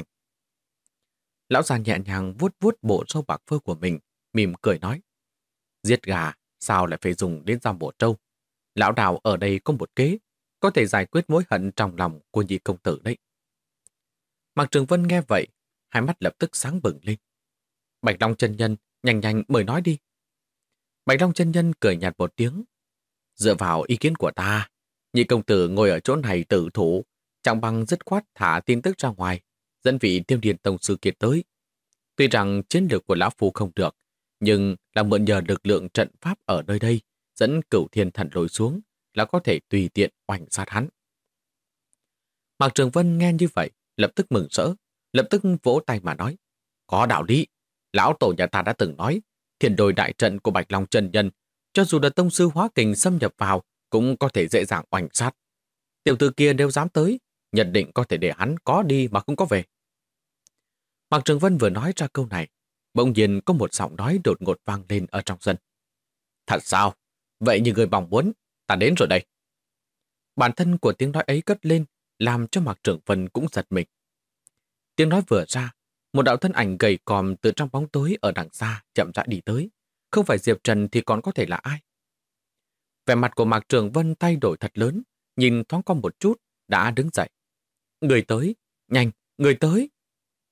Lão già nhẹ nhàng vuốt vuốt bộ râu bạc phơ của mình, mỉm cười nói. Giết gà, sao lại phải dùng đến dao bổ trâu? Lão Đào ở đây có một kế, có thể giải quyết mối hận trong lòng của nhị công tử đấy. Mạc Trường Vân nghe vậy, hai mắt lập tức sáng bừng lên. Bạch Long chân nhân, nhanh nhanh mời nói đi. Bạch Long chân nhân cười nhạt một tiếng. Dựa vào ý kiến của ta, nhị công tử ngồi ở chỗ này tử thủ, chẳng bằng dứt khoát thả tin tức ra ngoài, dẫn vị Tiêu Điền Tông sư kia tới. Tuy rằng chiến lược của lão phu không được, nhưng là mượn nhờ lực lượng trận pháp ở nơi đây, dẫn Cửu Thiên Thần lùi xuống, là có thể tùy tiện oanh sát hắn. Mạc Trường Vân nghe như vậy, lập tức mừng rỡ, lập tức vỗ tay mà nói. Có đạo lý, lão tổ nhà ta đã từng nói, Thiên Đồi đại trận của Bạch Long chân nhân, cho dù là tông sư hóa kình xâm nhập vào, cũng có thể dễ dàng oanh sát. Tiểu tử kia nếu dám tới, nhận định có thể để hắn có đi mà không có về. Mạc Trường Vân vừa nói ra câu này, bỗng nhiên có một giọng nói đột ngột vang lên ở trong sân. Thật sao? Vậy như người mong muốn, ta đến rồi đây. Bản thân của tiếng nói ấy cất lên, làm cho Mạc Trường Vân cũng giật mình. Tiếng nói vừa ra, một đạo thân ảnh gầy còm từ trong bóng tối ở đằng xa chậm rãi đi tới. Không phải Diệp Trần thì còn có thể là ai? Vẻ mặt của Mạc Trường Vân thay đổi thật lớn, nhìn thoáng qua một chút, đã đứng dậy. Người tới, nhanh, người tới.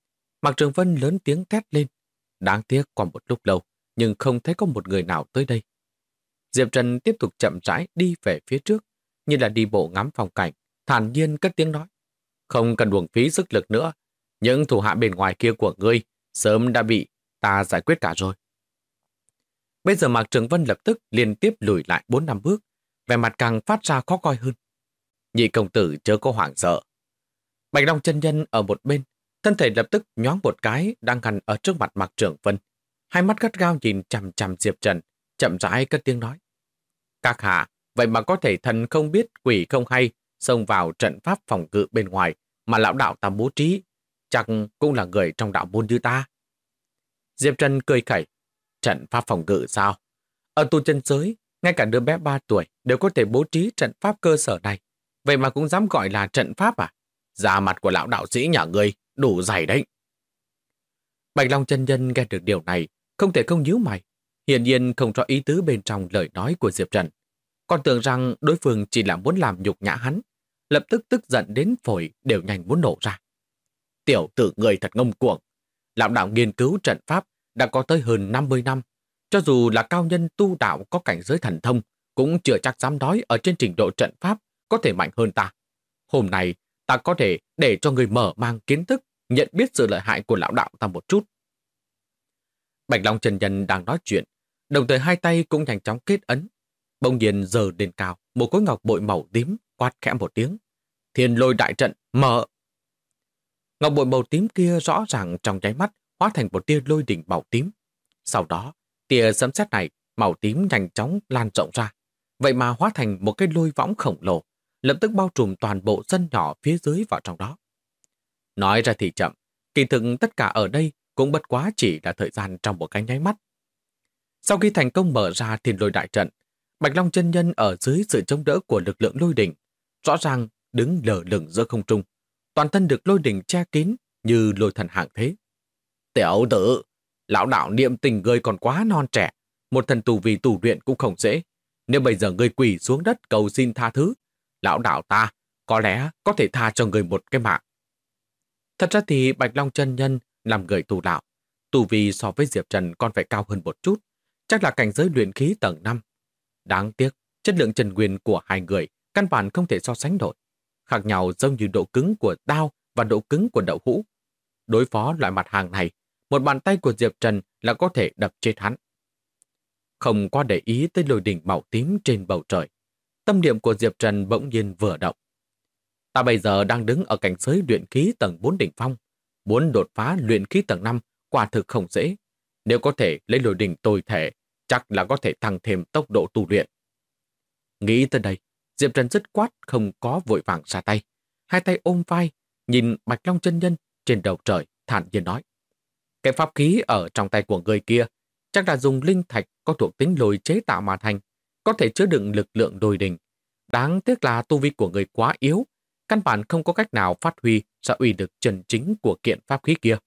Mạc Trường Vân lớn tiếng thét lên. Đáng tiếc qua một lúc lâu, nhưng không thấy có một người nào tới đây. Diệp Trần tiếp tục chậm rãi đi về phía trước, như là đi bộ ngắm phong cảnh, thản nhiên cất tiếng nói. Không cần uổng phí sức lực nữa, những thủ hạ bên ngoài kia của ngươi sớm đã bị ta giải quyết cả rồi. Bây giờ Mạc Trường Vân lập tức liên tiếp lùi lại 4-5 bước, vẻ mặt càng phát ra khó coi hơn. Nhị công tử chớ có hoảng sợ. Bạch Long chân nhân ở một bên, thân thể lập tức nhoáng một cái đang ngăn ở trước mặt Mạc Trường Vân. Hai mắt gắt gao nhìn chằm chằm Diệp Trần, chậm rãi cất tiếng nói. Các hạ, vậy mà có thể thần không biết quỷ không hay, xông vào trận pháp phòng ngự bên ngoài mà lão đạo ta bố trí, chắc cũng là người trong đạo môn như ta. Diệp Trần cười khẩy. Trận pháp phòng ngự sao? Ở tu chân giới, ngay cả đứa bé 3 tuổi đều có thể bố trí trận pháp cơ sở này. Vậy mà cũng dám gọi là trận pháp à? Da mặt của lão đạo sĩ nhà ngươi đủ dày đấy. Bạch Long chân nhân nghe được điều này, không thể không nhíu mày. Hiển nhiên không rõ ý tứ bên trong lời nói của Diệp Trần. Còn tưởng rằng đối phương chỉ là muốn làm nhục nhã hắn, lập tức tức giận đến phổi đều nhanh muốn nổ ra. Tiểu tử người thật ngông cuồng. Lão đạo nghiên cứu trận pháp đã có tới hơn 50 năm. Cho dù là cao nhân tu đạo có cảnh giới thần thông, cũng chưa chắc dám nói ở trên trình độ trận pháp có thể mạnh hơn ta. Hôm nay, ta có thể để cho người mở mang kiến thức, nhận biết sự lợi hại của lão đạo ta một chút. Bạch Long chân nhân đang nói chuyện, đồng thời hai tay cũng nhanh chóng kết ấn. Bỗng nhiên giơ lên cao một khối ngọc bội màu tím, quát khẽ một tiếng. Thiên lôi đại trận, mở! Ngọc bội màu tím kia rõ ràng trong nháy mắt hóa thành một tia lôi đỉnh màu tím. Sau đó, tia sấm sét này màu tím nhanh chóng lan rộng ra. Vậy mà hóa thành một cái lôi võng khổng lồ, lập tức bao trùm toàn bộ sân nhỏ phía dưới vào trong đó. Nói ra thì chậm, kỳ thực tất cả ở đây cũng bất quá chỉ là thời gian trong một cái nháy mắt. Sau khi thành công mở ra thiên lôi đại trận, Bạch Long chân nhân ở dưới sự chống đỡ của lực lượng lôi đỉnh, rõ ràng đứng lờ lửng giữa không trung, toàn thân được lôi đỉnh che kín như lôi thần hạng thế. Tiểu tử, lão đạo niệm tình ngươi còn quá non trẻ, một thần tù vì tù luyện cũng không dễ. Nếu bây giờ ngươi quỳ xuống đất cầu xin tha thứ, lão đạo ta có lẽ có thể tha cho ngươi một cái mạng. Thật ra thì Bạch Long chân nhân làm người tù đạo, tù vì so với Diệp Trần còn phải cao hơn một chút, chắc là cảnh giới luyện khí tầng 5. Đáng tiếc, chất lượng chân nguyên của hai người căn bản không thể so sánh nổi. Khác nhau giống như độ cứng của đao và độ cứng của đậu hũ. Đối phó loại mặt hàng này, một bàn tay của Diệp Trần là có thể đập chết hắn. Không quá để ý tới lôi đỉnh màu tím trên bầu trời, tâm niệm của Diệp Trần bỗng nhiên vừa động. Ta bây giờ đang đứng ở cảnh giới luyện khí tầng 4 đỉnh phong, muốn đột phá luyện khí tầng 5 quả thực không dễ. Nếu có thể lấy lôi đỉnh tồi thể, chắc là có thể tăng thêm tốc độ tu luyện. Nghĩ tới đây, Diệp Trần dứt khoát không có vội vàng ra tay. Hai tay ôm vai, nhìn Bạch Long chân nhân trên đầu trời, thản nhiên nói. Cái pháp khí ở trong tay của người kia chắc là dùng linh thạch có thuộc tính lôi chế tạo mà thành, có thể chứa đựng lực lượng lôi đình. Đáng tiếc là tu vi của người quá yếu, căn bản không có cách nào phát huy ra uy lực chân chính của kiện pháp khí kia.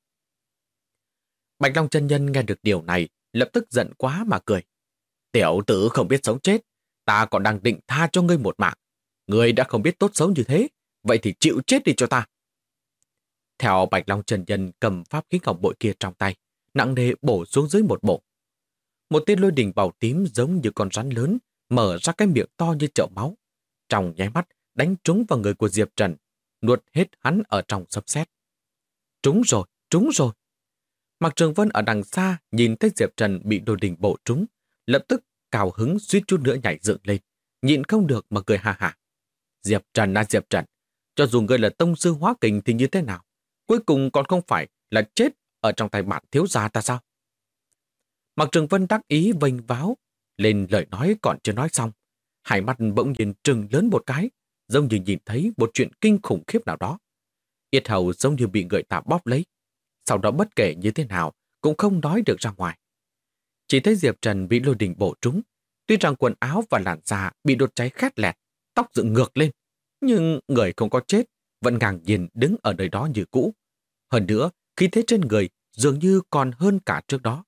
Bạch Long chân nhân nghe được điều này, lập tức giận quá mà cười. Tiểu tử không biết sống chết, ta còn đang định tha cho ngươi một mạng. Ngươi đã không biết tốt xấu như thế, vậy thì chịu chết đi cho ta. Theo Bạch Long chân nhân cầm pháp khí ngọc bội kia trong tay, nặng nề bổ xuống dưới một bộ. Một tia lôi đỉnh màu tím giống như con rắn lớn, mở ra cái miệng to như chậu máu. Trong nháy mắt đánh trúng vào người của Diệp Trần, nuốt hết hắn ở trong sấm sét. Trúng rồi, trúng rồi. Mạc Trường Vân ở đằng xa nhìn thấy Diệp Trần bị lôi đỉnh bổ trúng, lập tức cào hứng suýt chút nữa nhảy dựng lên, nhịn không được mà cười ha hả. Diệp Trần à Diệp Trần, cho dù ngươi là tông sư hóa kình thì như thế nào, cuối cùng còn không phải là chết ở trong tay bạn thiếu gia ta sao? Mạc Trường Vân đắc ý vênh váo lên lời nói còn chưa nói xong, hai mắt bỗng nhiên trừng lớn một cái, giống như nhìn thấy một chuyện kinh khủng khiếp nào đó. Yết hầu giống như bị người ta bóp lấy, sau đó bất kể như thế nào cũng không nói được ra ngoài. Chỉ thấy Diệp Trần bị lôi đỉnh bổ trúng, tuy rằng quần áo và làn da bị đốt cháy khét lẹt, tóc dựng ngược lên, nhưng người không có chết, vẫn ngang nhiên đứng ở nơi đó như cũ. Hơn nữa, khí thế trên người dường như còn hơn cả trước đó.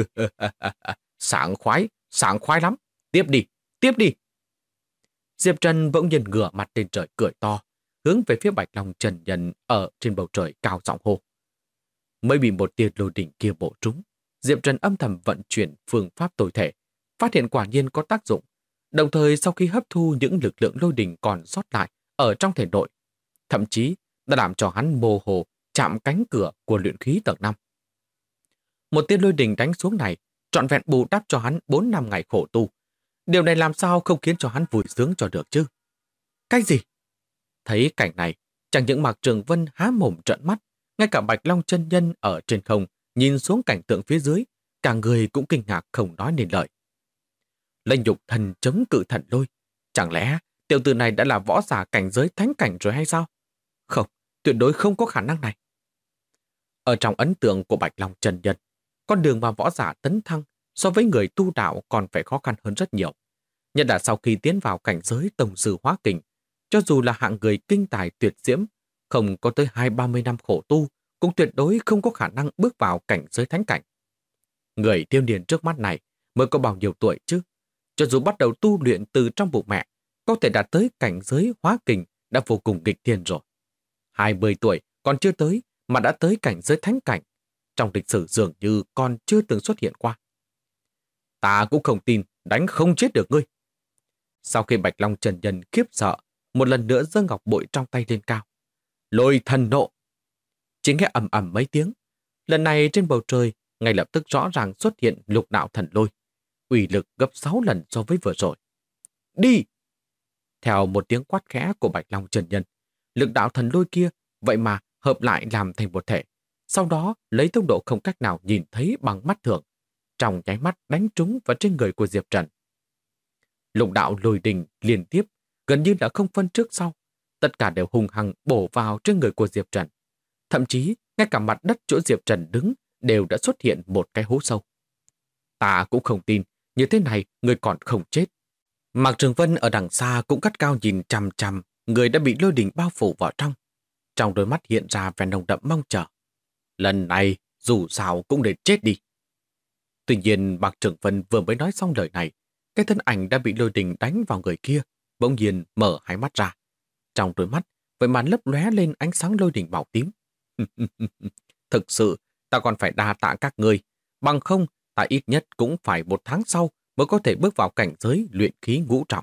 Sảng khoái lắm, tiếp đi, tiếp đi. Diệp Trần bỗng nhiên ngửa mặt lên trời cười to, hướng về phía Bạch Long chân nhân ở trên bầu trời cao giọng hô. mới bị một tia lôi đỉnh kia bổ trúng. Diệp Trần âm thầm vận chuyển phương pháp tối thể, phát hiện quả nhiên có tác dụng. Đồng thời sau khi hấp thu những lực lượng lôi đỉnh còn sót lại ở trong thể nội, thậm chí đã làm cho hắn mơ hồ chạm cánh cửa của luyện khí tầng 5. Một tia lôi đỉnh đánh xuống này trọn vẹn bù đắp cho hắn 4 năm ngày khổ tu. Điều này làm sao không khiến cho hắn vui sướng cho được chứ? Cái gì? Thấy cảnh này, chẳng những Mạc Trường Vân há mồm trợn mắt, ngay cả Bạch Long chân nhân ở trên không nhìn xuống cảnh tượng phía dưới, cả người cũng kinh ngạc không nói nên lời. Lệnh nhục thần chống cự thần lôi, chẳng lẽ tiểu tử này đã là võ giả cảnh giới thánh cảnh rồi hay sao? Không, tuyệt đối không có khả năng này. Ở trong ấn tượng của Bạch Long chân nhân, con đường mà võ giả tấn thăng so với người tu đạo còn phải khó khăn hơn rất nhiều. Nhất là sau khi tiến vào cảnh giới tổng sư hóa kình, cho dù là hạng người kinh tài tuyệt diễm, không có tới 20-30 năm khổ tu, cũng tuyệt đối không có khả năng bước vào cảnh giới thánh cảnh. Người thiếu niên trước mắt này mới có bao nhiêu tuổi chứ? Cho dù bắt đầu tu luyện từ trong bụng mẹ, có thể đạt tới cảnh giới hóa kình đã vô cùng nghịch thiên rồi. 20 tuổi còn chưa tới mà đã tới cảnh giới thánh cảnh, trong lịch sử dường như còn chưa từng xuất hiện qua. Ta cũng không tin đánh không chết được ngươi. Sau khi Bạch Long chân nhân khiếp sợ, một lần nữa giơ ngọc bội trong tay lên cao. Lôi thần nộ! Chỉ nghe ầm ầm mấy tiếng. Lần này trên bầu trời ngay lập tức rõ ràng xuất hiện lục đạo thần lôi, uy lực gấp 6 lần so với vừa rồi. Đi! Theo một tiếng quát khẽ của Bạch Long chân nhân, lực đạo thần lôi kia vậy mà hợp lại làm thành một thể. Sau đó lấy tốc độ không cách nào nhìn thấy bằng mắt thường, trong nháy mắt đánh trúng vào trên người của Diệp Trần. Lục đạo lôi đình liên tiếp, gần như là không phân trước sau, tất cả đều hung hăng bổ vào trên người của Diệp Trần. Thậm chí, ngay cả mặt đất chỗ Diệp Trần đứng đều đã xuất hiện một cái hố sâu. Ta cũng không tin, như thế này người còn không chết. Mạc Trường Vân ở đằng xa cũng cắt cao nhìn chằm chằm người đã bị lôi đình bao phủ vào trong. Trong đôi mắt hiện ra vẻ nồng đậm mong chờ. Lần này, dù sao cũng để chết đi. Tuy nhiên, Mạc Trường Vân vừa mới nói xong lời này, cái thân ảnh đã bị lôi đình đánh vào người kia, bỗng nhiên mở hai mắt ra. Trong đôi mắt, vậy mà lấp lóe lên ánh sáng lôi đình màu tím. Thực sự, ta còn phải đa tạ các ngươi. Bằng không, ta ít nhất cũng phải 1 tháng sau mới có thể bước vào cảnh giới luyện khí ngũ trọng.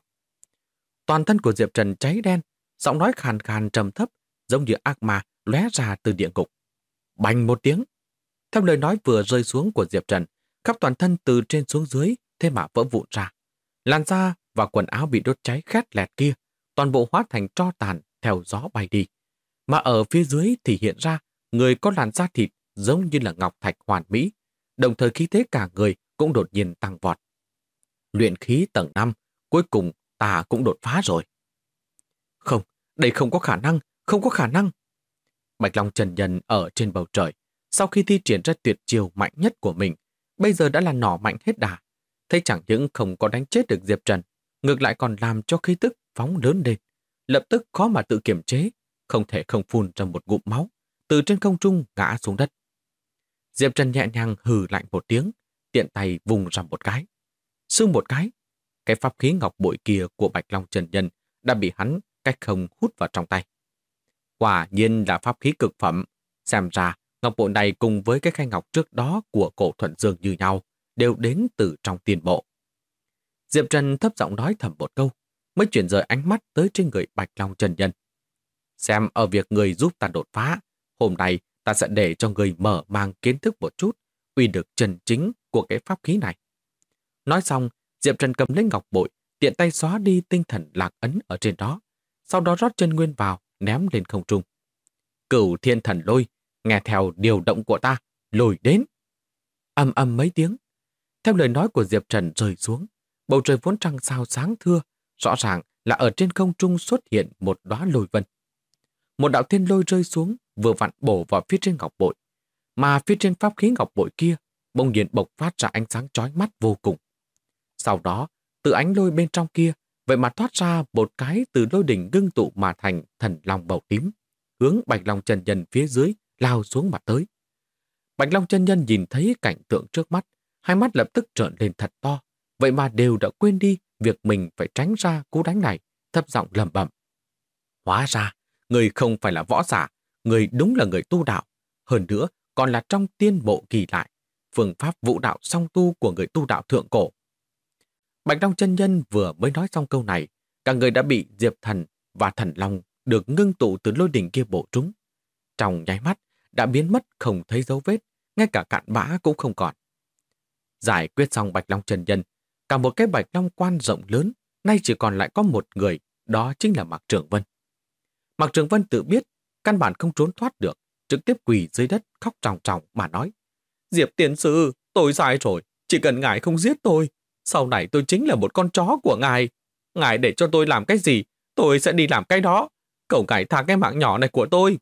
Toàn thân của Diệp Trần cháy đen, giọng nói khàn khàn trầm thấp, giống như ác ma lóe ra từ địa ngục. Bành một tiếng. Theo lời nói vừa rơi xuống của Diệp Trần, khắp toàn thân từ trên xuống dưới thế mà vỡ vụn ra. Làn da và quần áo bị đốt cháy khét lẹt kia, toàn bộ hóa thành tro tàn theo gió bay đi. Mà ở phía dưới thì hiện ra người có làn da thịt giống như là ngọc thạch hoàn mỹ, đồng thời khí thế cả người cũng đột nhiên tăng vọt. Luyện khí tầng 5, cuối cùng ta cũng đột phá rồi. Không, đây không có khả năng, không có khả năng. Bạch Long chân nhân ở trên bầu trời, sau khi thi triển ra tuyệt chiêu mạnh nhất của mình, bây giờ đã là nỏ mạnh hết đà. Thấy chẳng những không có đánh chết được Diệp Trần, ngược lại còn làm cho khí tức phóng lớn lên. Lập tức khó mà tự kiểm chế, không thể không phun ra một ngụm máu, từ trên không trung ngã xuống đất. Diệp Trần nhẹ nhàng hừ lạnh một tiếng, tiện tay vùng ra một cái. Sương một cái pháp khí ngọc bội kia của Bạch Long chân nhân đã bị hắn cách không hút vào trong tay. Quả nhiên là pháp khí cực phẩm, xem ra ngọc bội này cùng với cái khay ngọc trước đó của cổ Thuận Dương như nhau, đều đến từ trong tiền bộ. Diệp Trần thấp giọng nói thầm một câu, mới chuyển rời ánh mắt tới trên người Bạch Long chân nhân. Xem ở việc người giúp ta đột phá, hôm nay ta sẽ để cho người mở mang kiến thức một chút, uy lực chân chính của cái pháp khí này. Nói xong, Diệp Trần cầm lấy ngọc bội, tiện tay xóa đi tinh thần lạc ấn ở trên đó, sau đó rót chân nguyên vào, ném lên không trung. Cửu thiên thần lôi, nghe theo điều động của ta, lùi đến. Ầm ầm mấy tiếng. Theo lời nói của Diệp Trần rơi xuống, bầu trời vốn trăng sao sáng thưa, rõ ràng là ở trên không trung xuất hiện một đóa lôi vân. Một đạo thiên lôi rơi xuống, vừa vặn bổ vào phía trên ngọc bội, mà phía trên pháp khí ngọc bội kia bỗng nhiên bộc phát ra ánh sáng chói mắt vô cùng. Sau đó, từ ánh lôi bên trong kia, vậy mà thoát ra một cái từ lôi đỉnh ngưng tụ mà thành thần long màu tím, hướng Bạch Long chân nhân phía dưới lao xuống mặt tới. Bạch Long chân nhân nhìn thấy cảnh tượng trước mắt, hai mắt lập tức trợn lên thật to, vậy mà đều đã quên đi việc mình phải tránh ra cú đánh này, thấp giọng lẩm bẩm. Hóa ra, người không phải là võ giả, người đúng là người tu đạo, hơn nữa còn là trong tiên bộ kỳ lại, phương pháp vũ đạo song tu của người tu đạo thượng cổ. Bạch Long chân nhân vừa mới nói xong câu này, cả người đã bị Diệp Thần và Thần Long được ngưng tụ từ lôi đỉnh kia bổ trúng. Trong nháy mắt, đã biến mất không thấy dấu vết, ngay cả cặn bã cũng không còn. Giải quyết xong Bạch Long chân nhân, cả một cái Bạch Long quan rộng lớn, nay chỉ còn lại có một người, đó chính là Mạc Trường Vân. Mạc Trường Vân tự biết, căn bản không trốn thoát được, trực tiếp quỳ dưới đất khóc tròng tròng mà nói: Diệp tiên sư, tôi sai rồi, chỉ cần ngài không giết tôi, sau này tôi chính là một con chó của ngài. Ngài để cho tôi làm cái gì, tôi sẽ đi làm cái đó. Cầu ngài tha cái mạng nhỏ này của tôi.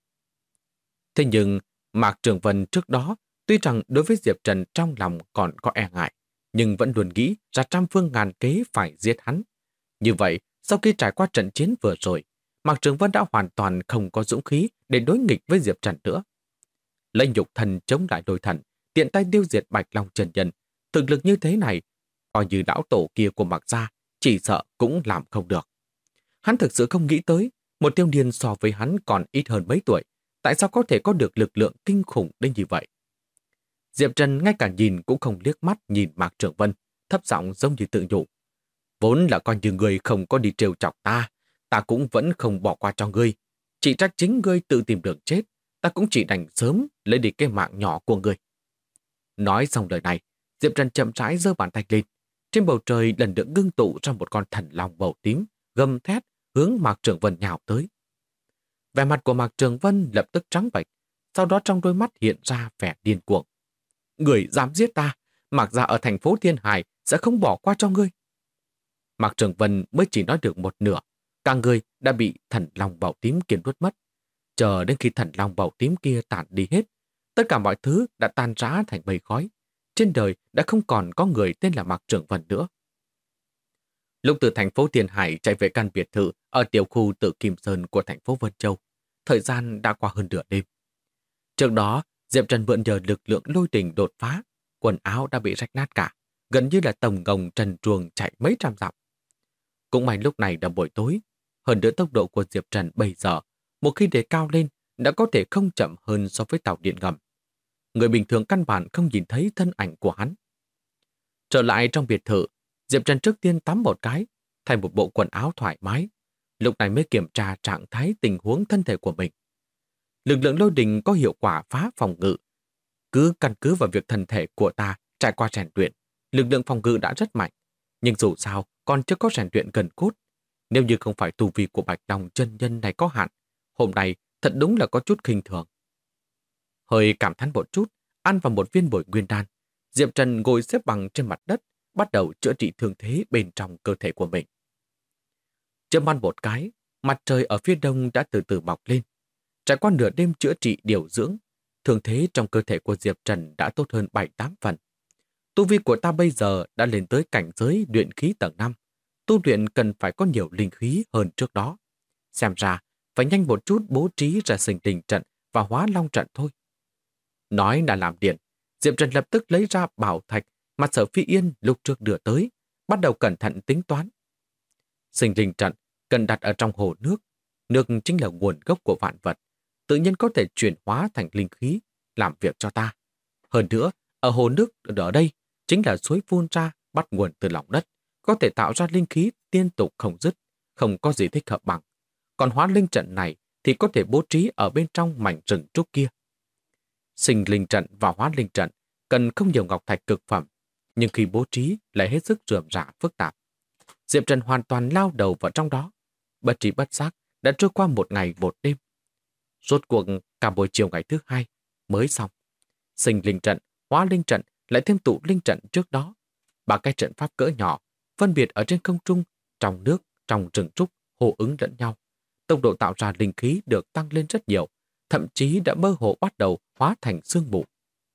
Thế nhưng, Mạc Trường Vân trước đó, tuy rằng đối với Diệp Trần trong lòng còn có e ngại, nhưng vẫn luôn nghĩ ra trăm phương ngàn kế phải giết hắn. Như vậy, sau khi trải qua trận chiến vừa rồi, Mạc Trường Vân đã hoàn toàn không có dũng khí để đối nghịch với Diệp Trần nữa. Lấy nhục thần chống lại đôi thần, tiện tay tiêu diệt Bạch Long chân nhân, thực lực như thế này, coi như lão tổ kia của Mạc gia, chỉ sợ cũng làm không được. Hắn thực sự không nghĩ tới, một tiêu niên so với hắn còn ít hơn mấy tuổi, tại sao có thể có được lực lượng kinh khủng đến như vậy? Diệp Trần ngay cả nhìn cũng không liếc mắt nhìn Mạc Trường Vân, thấp giọng giống như tự nhủ. Vốn là coi như người không có đi trêu chọc ta, ta cũng vẫn không bỏ qua cho ngươi. Chỉ trách chính ngươi tự tìm đường chết, ta cũng chỉ đành sớm lấy đi cái mạng nhỏ của ngươi. Nói xong lời này, Diệp Trần chậm rãi giơ bàn tay lên. Trên bầu trời lần nữa ngưng tụ ra một con thần long màu tím, gầm thét hướng Mạc Trường Vân nhào tới. Vẻ mặt của Mạc Trường Vân lập tức trắng bệch, sau đó trong đôi mắt hiện ra vẻ điên cuồng. Người dám giết ta, Mạc gia ở thành phố Thiên Hải sẽ không bỏ qua cho ngươi. Mạc Trường Vân mới chỉ nói được một nửa, cả người đã bị thần long màu tím kia nuốt mất. Chờ đến khi thần long màu tím kia tản đi hết, tất cả mọi thứ đã tan rã thành mây khói. Trên đời đã không còn có người tên là Mạc Trường Vân nữa. Lúc từ thành phố Thiên Hải chạy về căn biệt thự ở tiểu khu Tự Kim Sơn của thành phố Vân Châu, thời gian đã qua hơn nửa đêm. Trước đó, Diệp Trần mượn nhờ lực lượng lôi đình đột phá, quần áo đã bị rách nát cả, gần như là tổng ngồng trần truồng chạy mấy trăm dặm. Cũng may lúc này đã buổi tối, hơn nữa tốc độ của Diệp Trần bây giờ, một khi đề cao lên, đã có thể không chậm hơn so với tàu điện ngầm. Người bình thường căn bản không nhìn thấy thân ảnh của hắn. Trở lại trong biệt thự, Diệp Trần trước tiên tắm một cái, thay một bộ quần áo thoải mái, lúc này mới kiểm tra trạng thái tình huống thân thể của mình. Lực lượng lôi đình có hiệu quả phá phòng ngự. Cứ căn cứ vào việc thân thể của ta trải qua rèn luyện, lực lượng phòng ngự đã rất mạnh. Nhưng dù sao, còn chưa có rèn luyện gần cốt. Nếu như không phải tu vi của Bạch Long chân nhân này có hạn, hôm nay thật đúng là có chút khinh thường. Hơi cảm thán một chút, ăn vào một viên bội nguyên đan, Diệp Trần ngồi xếp bằng trên mặt đất, bắt đầu chữa trị thương thế bên trong cơ thể của mình. Chớp mắt một cái, mặt trời ở phía đông đã từ từ mọc lên. Trải qua nửa đêm chữa trị điều dưỡng, thương thế trong cơ thể của Diệp Trần đã tốt hơn 7-8 phần. Tu vi của ta bây giờ đã lên tới cảnh giới luyện khí tầng 5. Tu luyện cần phải có nhiều linh khí hơn trước đó. Xem ra, phải nhanh một chút bố trí ra sinh linh trận và hóa long trận thôi. Nói là làm điện, Diệp Trần lập tức lấy ra bảo thạch mà Sở Phi Yên lúc trước đưa tới, bắt đầu cẩn thận tính toán. Sinh linh trận cần đặt ở trong hồ nước. Nước chính là nguồn gốc của vạn vật, tự nhiên có thể chuyển hóa thành linh khí, làm việc cho ta. Hơn nữa, ở hồ nước ở đây chính là suối phun ra bắt nguồn từ lòng đất, có thể tạo ra linh khí liên tục không dứt, không có gì thích hợp bằng. Còn hóa linh trận này thì có thể bố trí ở bên trong mảnh rừng trúc kia. Sinh linh trận và hóa linh trận cần không nhiều ngọc thạch cực phẩm, nhưng khi bố trí lại hết sức rườm rà phức tạp. Diệp Trần hoàn toàn lao đầu vào trong đó. Bất trí bất giác đã trôi qua một ngày một đêm. Rốt cuộc cả buổi chiều ngày thứ 2 mới xong. Sinh linh trận, hóa linh trận lại thêm tụ linh trận trước đó. 3 cái trận pháp cỡ nhỏ, phân biệt ở trên không trung, trong nước, trong rừng trúc, hô ứng lẫn nhau. Tốc độ tạo ra linh khí được tăng lên rất nhiều, thậm chí đã mơ hồ bắt đầu hóa thành sương mù.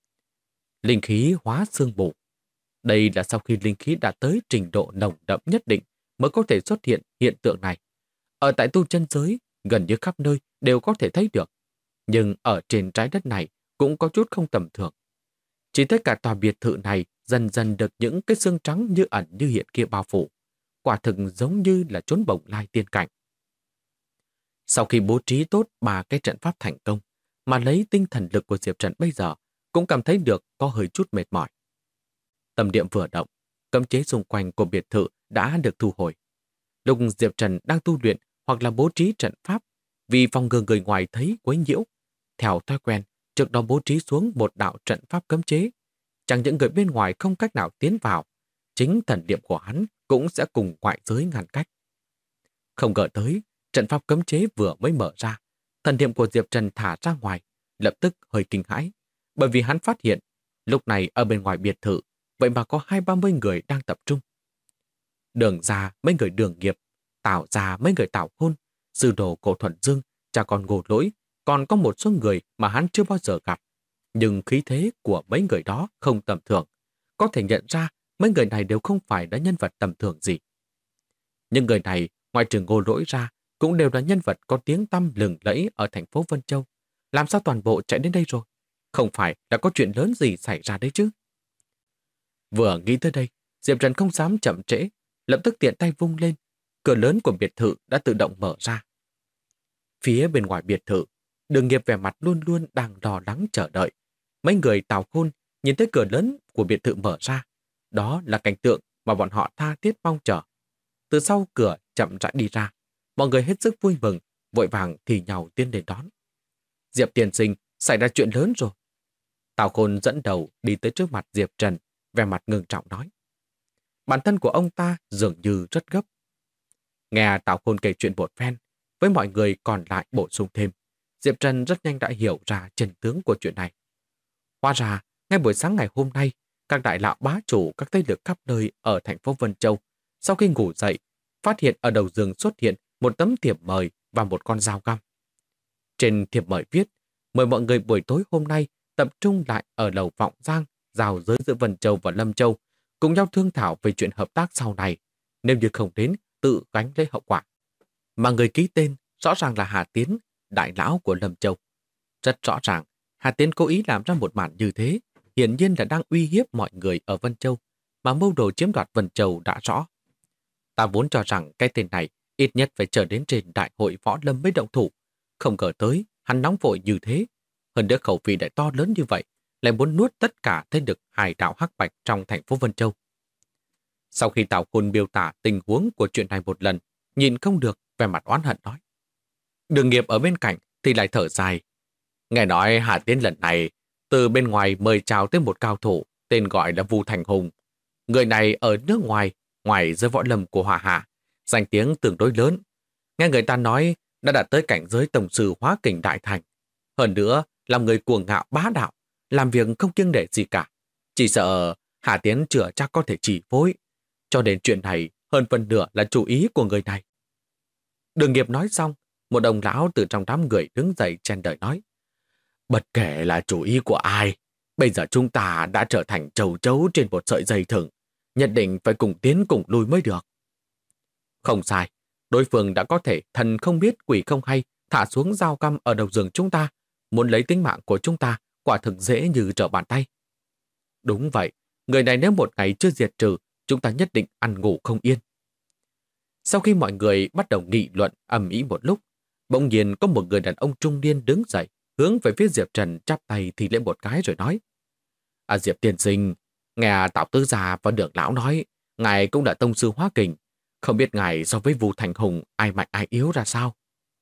Linh khí hóa sương mù. Đây là sau khi linh khí đã tới trình độ nồng đậm nhất định mới có thể xuất hiện hiện tượng này. Ở tại tu chân giới, gần như khắp nơi đều có thể thấy được. Nhưng ở trên trái đất này cũng có chút không tầm thường. Chỉ thấy cả tòa biệt thự này dần dần được những cái xương trắng như ẩn như hiện kia bao phủ. Quả thực giống như là chốn bồng lai tiên cảnh. Sau khi bố trí tốt 3 cái trận pháp thành công, mà lấy tinh thần lực của Diệp Trần bây giờ cũng cảm thấy được có hơi chút mệt mỏi. Tâm niệm vừa động, cấm chế xung quanh của biệt thự đã được thu hồi. Lúc Diệp Trần đang tu luyện hoặc là bố trí trận pháp, vì phòng ngừa người ngoài thấy quấy nhiễu, theo thói quen, trước đó bố trí xuống một đạo trận pháp cấm chế. Chẳng những người bên ngoài không cách nào tiến vào, chính thần niệm của hắn cũng sẽ cùng ngoại giới ngăn cách. Không ngờ tới, trận pháp cấm chế vừa mới mở ra, thần niệm của Diệp Trần thả ra ngoài, lập tức hơi kinh hãi, bởi vì hắn phát hiện, lúc này ở bên ngoài biệt thự, vậy mà có 20-30 người đang tập trung. Đường ra mấy người Đường Nghiệp, Tào ra mấy người Tào Khôn, sư đồ Cổ Thuận Dương, cha con Ngô Lỗi, còn có một số người mà hắn chưa bao giờ gặp. Nhưng khí thế của mấy người đó không tầm thường. Có thể nhận ra mấy người này đều không phải là nhân vật tầm thường gì. Nhưng người này, ngoài trừ Ngô Lỗi ra, cũng đều là nhân vật có tiếng tăm lừng lẫy ở thành phố Vân Châu. Làm sao toàn bộ chạy đến đây rồi? Không phải là có chuyện lớn gì xảy ra đấy chứ? Vừa nghĩ tới đây, Diệp Trần không dám chậm trễ, lập tức tiện tay vung lên. Cửa lớn của biệt thự đã tự động mở ra. Phía bên ngoài biệt thự, Đường Nghiệp vẻ mặt luôn luôn đang lo lắng chờ đợi. Mấy người Tào Khôn nhìn thấy cửa lớn của biệt thự mở ra. Đó là cảnh tượng mà bọn họ tha thiết mong chờ. Từ sau cửa chậm rãi đi ra, mọi người hết sức vui mừng, vội vàng thì nhào tiến đến đón. Diệp tiên sinh, xảy ra chuyện lớn rồi. Tào Khôn dẫn đầu đi tới trước mặt Diệp Trần, vẻ mặt ngưng trọng nói. Bản thân của ông ta dường như rất gấp. Nghe Tào Khôn kể chuyện một phen, với mọi người còn lại bổ sung thêm, Diệp Trần rất nhanh đã hiểu ra chân tướng của chuyện này. Hóa ra, ngay buổi sáng ngày hôm nay, các đại lão bá chủ các thế lực khắp nơi ở thành phố Vân Châu, sau khi ngủ dậy, phát hiện ở đầu giường xuất hiện một tấm thiệp mời và một con dao găm. Trên thiệp mời viết, mời mọi người buổi tối hôm nay tập trung lại ở lầu Vọng Giang, rào giới giữa Vân Châu và Lâm Châu, cùng nhau thương thảo về chuyện hợp tác sau này. Nếu như không đến, tự gánh lấy hậu quả. Mà người ký tên rõ ràng là Hà Tiến, đại lão của Lâm Châu. Rất rõ ràng, Hà Tiến cố ý làm ra một màn như thế, hiển nhiên là đang uy hiếp mọi người ở Vân Châu, mà mưu đồ chiếm đoạt Vân Châu đã rõ. Ta vốn cho rằng cái tên này ít nhất phải chờ đến trên đại hội võ lâm mới động thủ. Không ngờ tới, hắn nóng vội như thế. Hơn nữa khẩu vị lại to lớn như vậy, lại muốn nuốt tất cả thế lực hải đạo hắc bạch trong thành phố Vân Châu. Sau khi Tào Khôn miêu tả tình huống của chuyện này một lần, nhìn không được, vẻ mặt oán hận nói. Đường Nghiệp ở bên cạnh thì lại thở dài. Nghe nói Hà Tiến lần này từ bên ngoài mời chào tới một cao thủ tên gọi là Vu Thành Hùng. Người này ở nước ngoài, ngoài giới võ lâm của Hòa Hạ, danh tiếng tương đối lớn. Nghe người ta nói đã đạt tới cảnh giới tổng sư hóa kình đại thành. Hơn nữa, làm người cuồng ngạo bá đạo, làm việc không kiêng nể gì cả. Chỉ sợ Hà Tiến chưa chắc có thể chỉ phối. Cho nên chuyện này hơn phần nửa là chủ ý của người này. Đường Nghiệp nói xong, một ông lão từ trong đám người đứng dậy chen đời nói. Bất kể là chủ ý của ai, bây giờ chúng ta đã trở thành châu chấu trên một sợi dây thừng, nhất định phải cùng tiến cùng lui mới được. Không sai, đối phương đã có thể thần không biết quỷ không hay thả xuống dao găm ở đầu giường chúng ta, muốn lấy tính mạng của chúng ta quả thực dễ như trở bàn tay. Đúng vậy, người này nếu một ngày chưa diệt trừ, chúng ta nhất định ăn ngủ không yên. Sau khi mọi người bắt đầu nghị luận ầm ĩ một lúc, bỗng nhiên có một người đàn ông trung niên đứng dậy, hướng về phía Diệp Trần chắp tay thì lễ một cái rồi nói. Diệp tiên sinh, nghe Tào tứ gia và Đường lão nói, ngài cũng là tông sư hóa kình, không biết ngài so với Vu Thành Hùng ai mạnh ai yếu ra sao?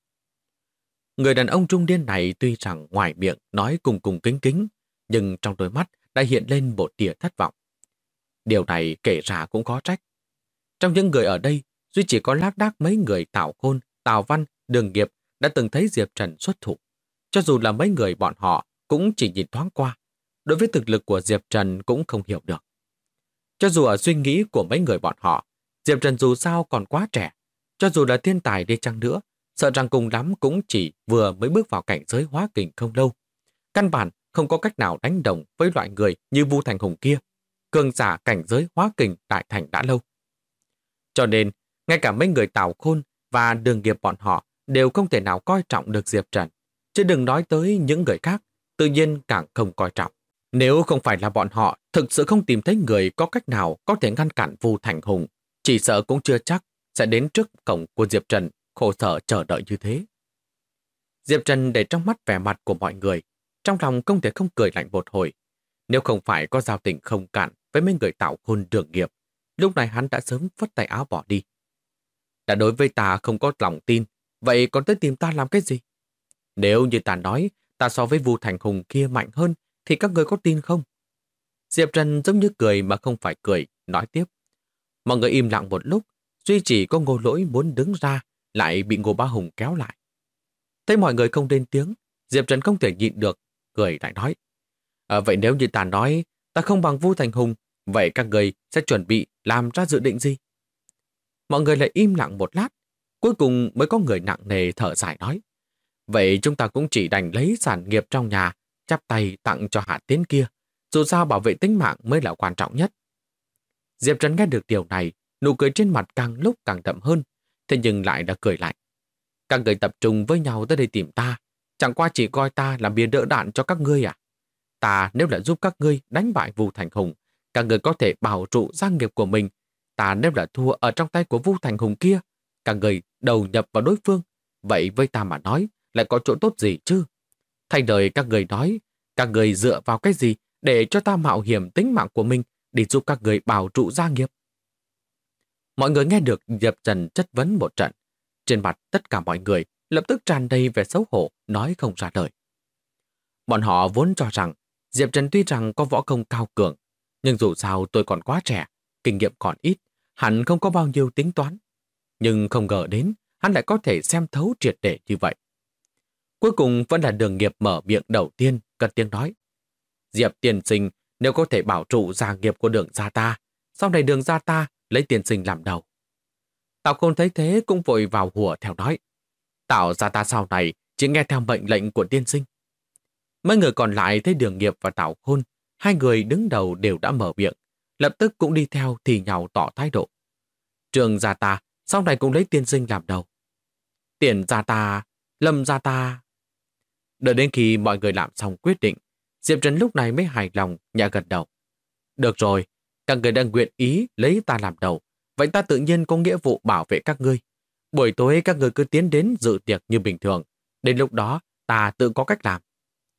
Người đàn ông trung niên này tuy rằng ngoài miệng nói cùng cùng kính kính, nhưng trong đôi mắt đã hiện lên một tia thất vọng. Điều này kể ra cũng có trách. Trong những người ở đây, duy chỉ có lác đác mấy người Tào Khôn, Tào Văn, Đường Nghiệp đã từng thấy Diệp Trần xuất thủ. Cho dù là mấy người bọn họ cũng chỉ nhìn thoáng qua, đối với thực lực của Diệp Trần cũng không hiểu được. Cho dù ở suy nghĩ của mấy người bọn họ, Diệp Trần dù sao còn quá trẻ, cho dù là thiên tài đi chăng nữa, sợ rằng cùng lắm cũng chỉ vừa mới bước vào cảnh giới hóa kình không lâu. Căn bản không có cách nào đánh đồng với loại người như Vu Thành Hùng kia, cường giả cảnh giới hóa kình đại thành đã lâu. Cho nên, ngay cả mấy người Tào Khôn và Đường Nghiệp bọn họ đều không thể nào coi trọng được Diệp Trần, chứ đừng nói tới những người khác, tự nhiên càng không coi trọng. Nếu không phải là bọn họ thực sự không tìm thấy người có cách nào có thể ngăn cản Vu Thành Hùng, chỉ sợ cũng chưa chắc sẽ đến trước cổng của Diệp Trần khổ sở chờ đợi như thế. Diệp Trần để trong mắt vẻ mặt của mọi người, trong lòng không thể không cười lạnh một hồi. Nếu không phải có giao tình không cạn với mấy người tạo khôn Đường Nghiệp, lúc này hắn đã sớm phất tay áo bỏ đi. Đã đối với ta không có lòng tin, vậy còn tới tìm ta làm cái gì? Nếu như ta nói ta so với Vu Thành Hùng kia mạnh hơn, thì các người có tin không? Diệp Trần giống như cười mà không phải cười, nói tiếp. Mọi người im lặng một lúc, duy chỉ có Ngô Lỗi muốn đứng ra, lại bị Ngô Bá Hùng kéo lại. Thấy mọi người không lên tiếng, Diệp Trần không thể nhịn được, cười lại nói. Vậy nếu như ta nói ta không bằng Vu Thành Hùng, vậy các người sẽ chuẩn bị làm ra dự định gì? Mọi người lại im lặng một lát, cuối cùng mới có người nặng nề thở dài nói. Vậy chúng ta cũng chỉ đành lấy sản nghiệp trong nhà, chắp tay tặng cho Hạ Tiến kia, dù sao bảo vệ tính mạng mới là quan trọng nhất. Diệp Trần nghe được điều này, nụ cười trên mặt càng lúc càng đậm hơn, thế nhưng lại đã cười lại. Các người tập trung với nhau tới đây tìm ta, chẳng qua chỉ coi ta làm bia đỡ đạn cho các ngươi à? Ta nếu là giúp các ngươi đánh bại Vu Thành Hùng, các người có thể bảo trụ gia nghiệp của mình. Ta nếu là thua ở trong tay của Vu Thành Hùng kia, các người đầu nhập vào đối phương. Vậy với ta mà nói, lại có chỗ tốt gì chứ? Thay đời các người nói, các người dựa vào cái gì để cho ta mạo hiểm tính mạng của mình đi giúp các người bảo trụ gia nghiệp? Mọi người nghe được Diệp Trần chất vấn một trận. Trên mặt tất cả mọi người lập tức tràn đầy vẻ xấu hổ, nói không ra lời. Bọn họ vốn cho rằng Diệp Trần tuy rằng có võ công cao cường, nhưng dù sao tôi còn quá trẻ, kinh nghiệm còn ít, hẳn không có bao nhiêu tính toán. Nhưng không ngờ đến, hắn lại có thể xem thấu triệt để như vậy. Cuối cùng vẫn là Đường Nghiệp mở miệng đầu tiên, cất tiếng nói. Diệp tiên sinh, nếu có thể bảo trụ gia nghiệp của Đường gia ta, sau này Đường gia ta lấy tiên sinh làm đầu. Tào Khôn thấy thế cũng vội vào hùa theo nói. Tào gia ta sau này chỉ nghe theo mệnh lệnh của tiên sinh. Mấy người còn lại thấy Đường Nghiệp và Tào Khôn, hai người đứng đầu đều đã mở miệng, lập tức cũng đi theo thì nhau tỏ thái độ. Trường gia ta sau này cũng lấy tiên sinh làm đầu. Tiền gia ta, Lâm gia ta. Đợi đến khi mọi người làm xong quyết định, Diệp Trần lúc này mới hài lòng, nhẹ gật đầu. Được rồi, các người đang nguyện ý lấy ta làm đầu, vậy ta tự nhiên có nghĩa vụ bảo vệ các ngươi. Buổi tối các người cứ tiến đến dự tiệc như bình thường, đến lúc đó ta tự có cách làm.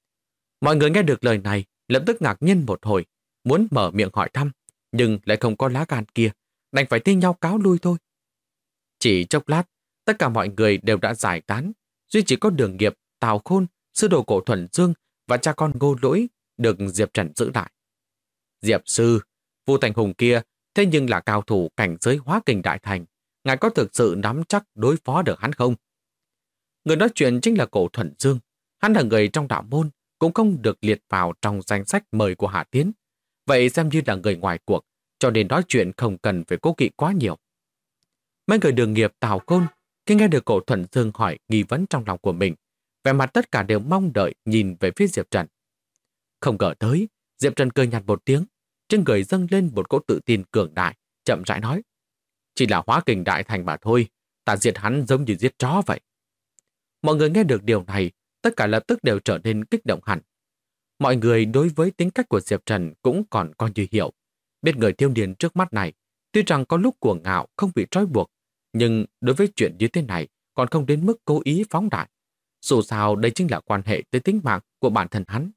Mọi người nghe được lời này, lập tức ngạc nhiên một hồi, muốn mở miệng hỏi thăm, nhưng lại không có lá gan kia, đành phải thi nhau cáo lui thôi. Chỉ chốc lát, tất cả mọi người đều đã giải tán, duy chỉ có Đường Nghiệp, Tào Khôn, sư đồ Cổ Thuần Dương và cha con Ngô Lỗi được Diệp Trần giữ lại. Diệp sư, Vu Thành Hùng kia thế nhưng là cao thủ cảnh giới hóa kình đại thành, ngài có thực sự nắm chắc đối phó được hắn không? Người nói chuyện chính là Cổ Thuần Dương, hắn là người trong đạo môn, cũng không được liệt vào trong danh sách mời của Hạ Tiến. Vậy xem như là người ngoài cuộc, cho nên nói chuyện không cần phải cố kỵ quá nhiều. Mấy người Đường Nghiệp, Tào Khôn, khi nghe được Cổ Thuần Dương hỏi nghi vấn trong lòng của mình, vẻ mặt tất cả đều mong đợi nhìn về phía Diệp Trần. Không ngờ tới, Diệp Trần cười nhạt một tiếng, trên người dâng lên một cỗ tự tin cường đại, chậm rãi nói. Chỉ là hóa kình đại thành mà thôi, ta diệt hắn giống như giết chó vậy. Mọi người nghe được điều này, tất cả lập tức đều trở nên kích động hẳn. Mọi người đối với tính cách của Diệp Trần cũng còn coi như hiểu. Biết người thiếu niên trước mắt này, tuy rằng có lúc cuồng ngạo không bị trói buộc, nhưng đối với chuyện như thế này còn không đến mức cố ý phóng đại. Dù sao đây chính là quan hệ tới tính mạng của bản thân hắn.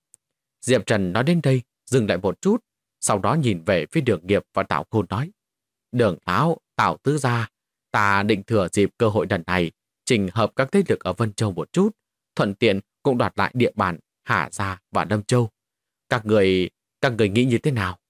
Diệp Trần nói đến đây, dừng lại một chút, sau đó nhìn về phía Đường Nghiệp và Tào Khôn nói. Đường Lão, Tào tứ gia, ta định thừa dịp cơ hội lần này, chỉnh hợp các thế lực ở Vân Châu một chút, thuận tiện cũng đoạt lại địa bàn Hà Gia và Lâm Châu. Các người nghĩ như thế nào?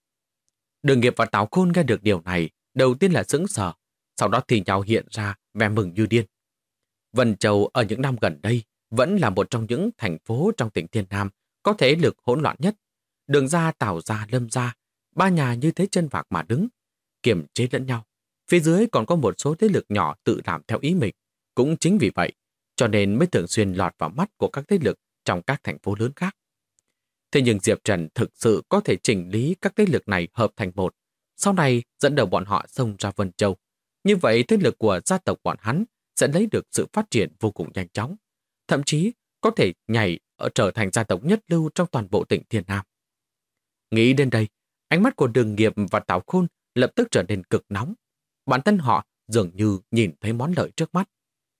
Đường Nghiệp và Tào Khôn nghe được điều này, đầu tiên là sững sờ, sau đó thì nhau hiện ra vẻ mừng như điên. Vân Châu ở những năm gần đây vẫn là một trong những thành phố trong tỉnh Thiên Nam có thế lực hỗn loạn nhất. Đường gia, Tào gia, Lâm gia, ba nhà như thế chân vạc mà đứng, kiềm chế lẫn nhau. Phía dưới còn có một số thế lực nhỏ tự làm theo ý mình. Cũng chính vì vậy, cho nên mới thường xuyên lọt vào mắt của các thế lực trong các thành phố lớn khác. Thế nhưng Diệp Trần thực sự có thể chỉnh lý các thế lực này hợp thành một, sau này dẫn đầu bọn họ xông ra Vân Châu. Như vậy thế lực của gia tộc bọn hắn sẽ lấy được sự phát triển vô cùng nhanh chóng, thậm chí có thể nhảy ở trở thành gia tộc nhất lưu trong toàn bộ tỉnh Thiên Nam. Nghĩ đến đây, ánh mắt của Đường Nghiệp và Tào Khôn lập tức trở nên cực nóng. Bản thân họ dường như nhìn thấy món lợi trước mắt.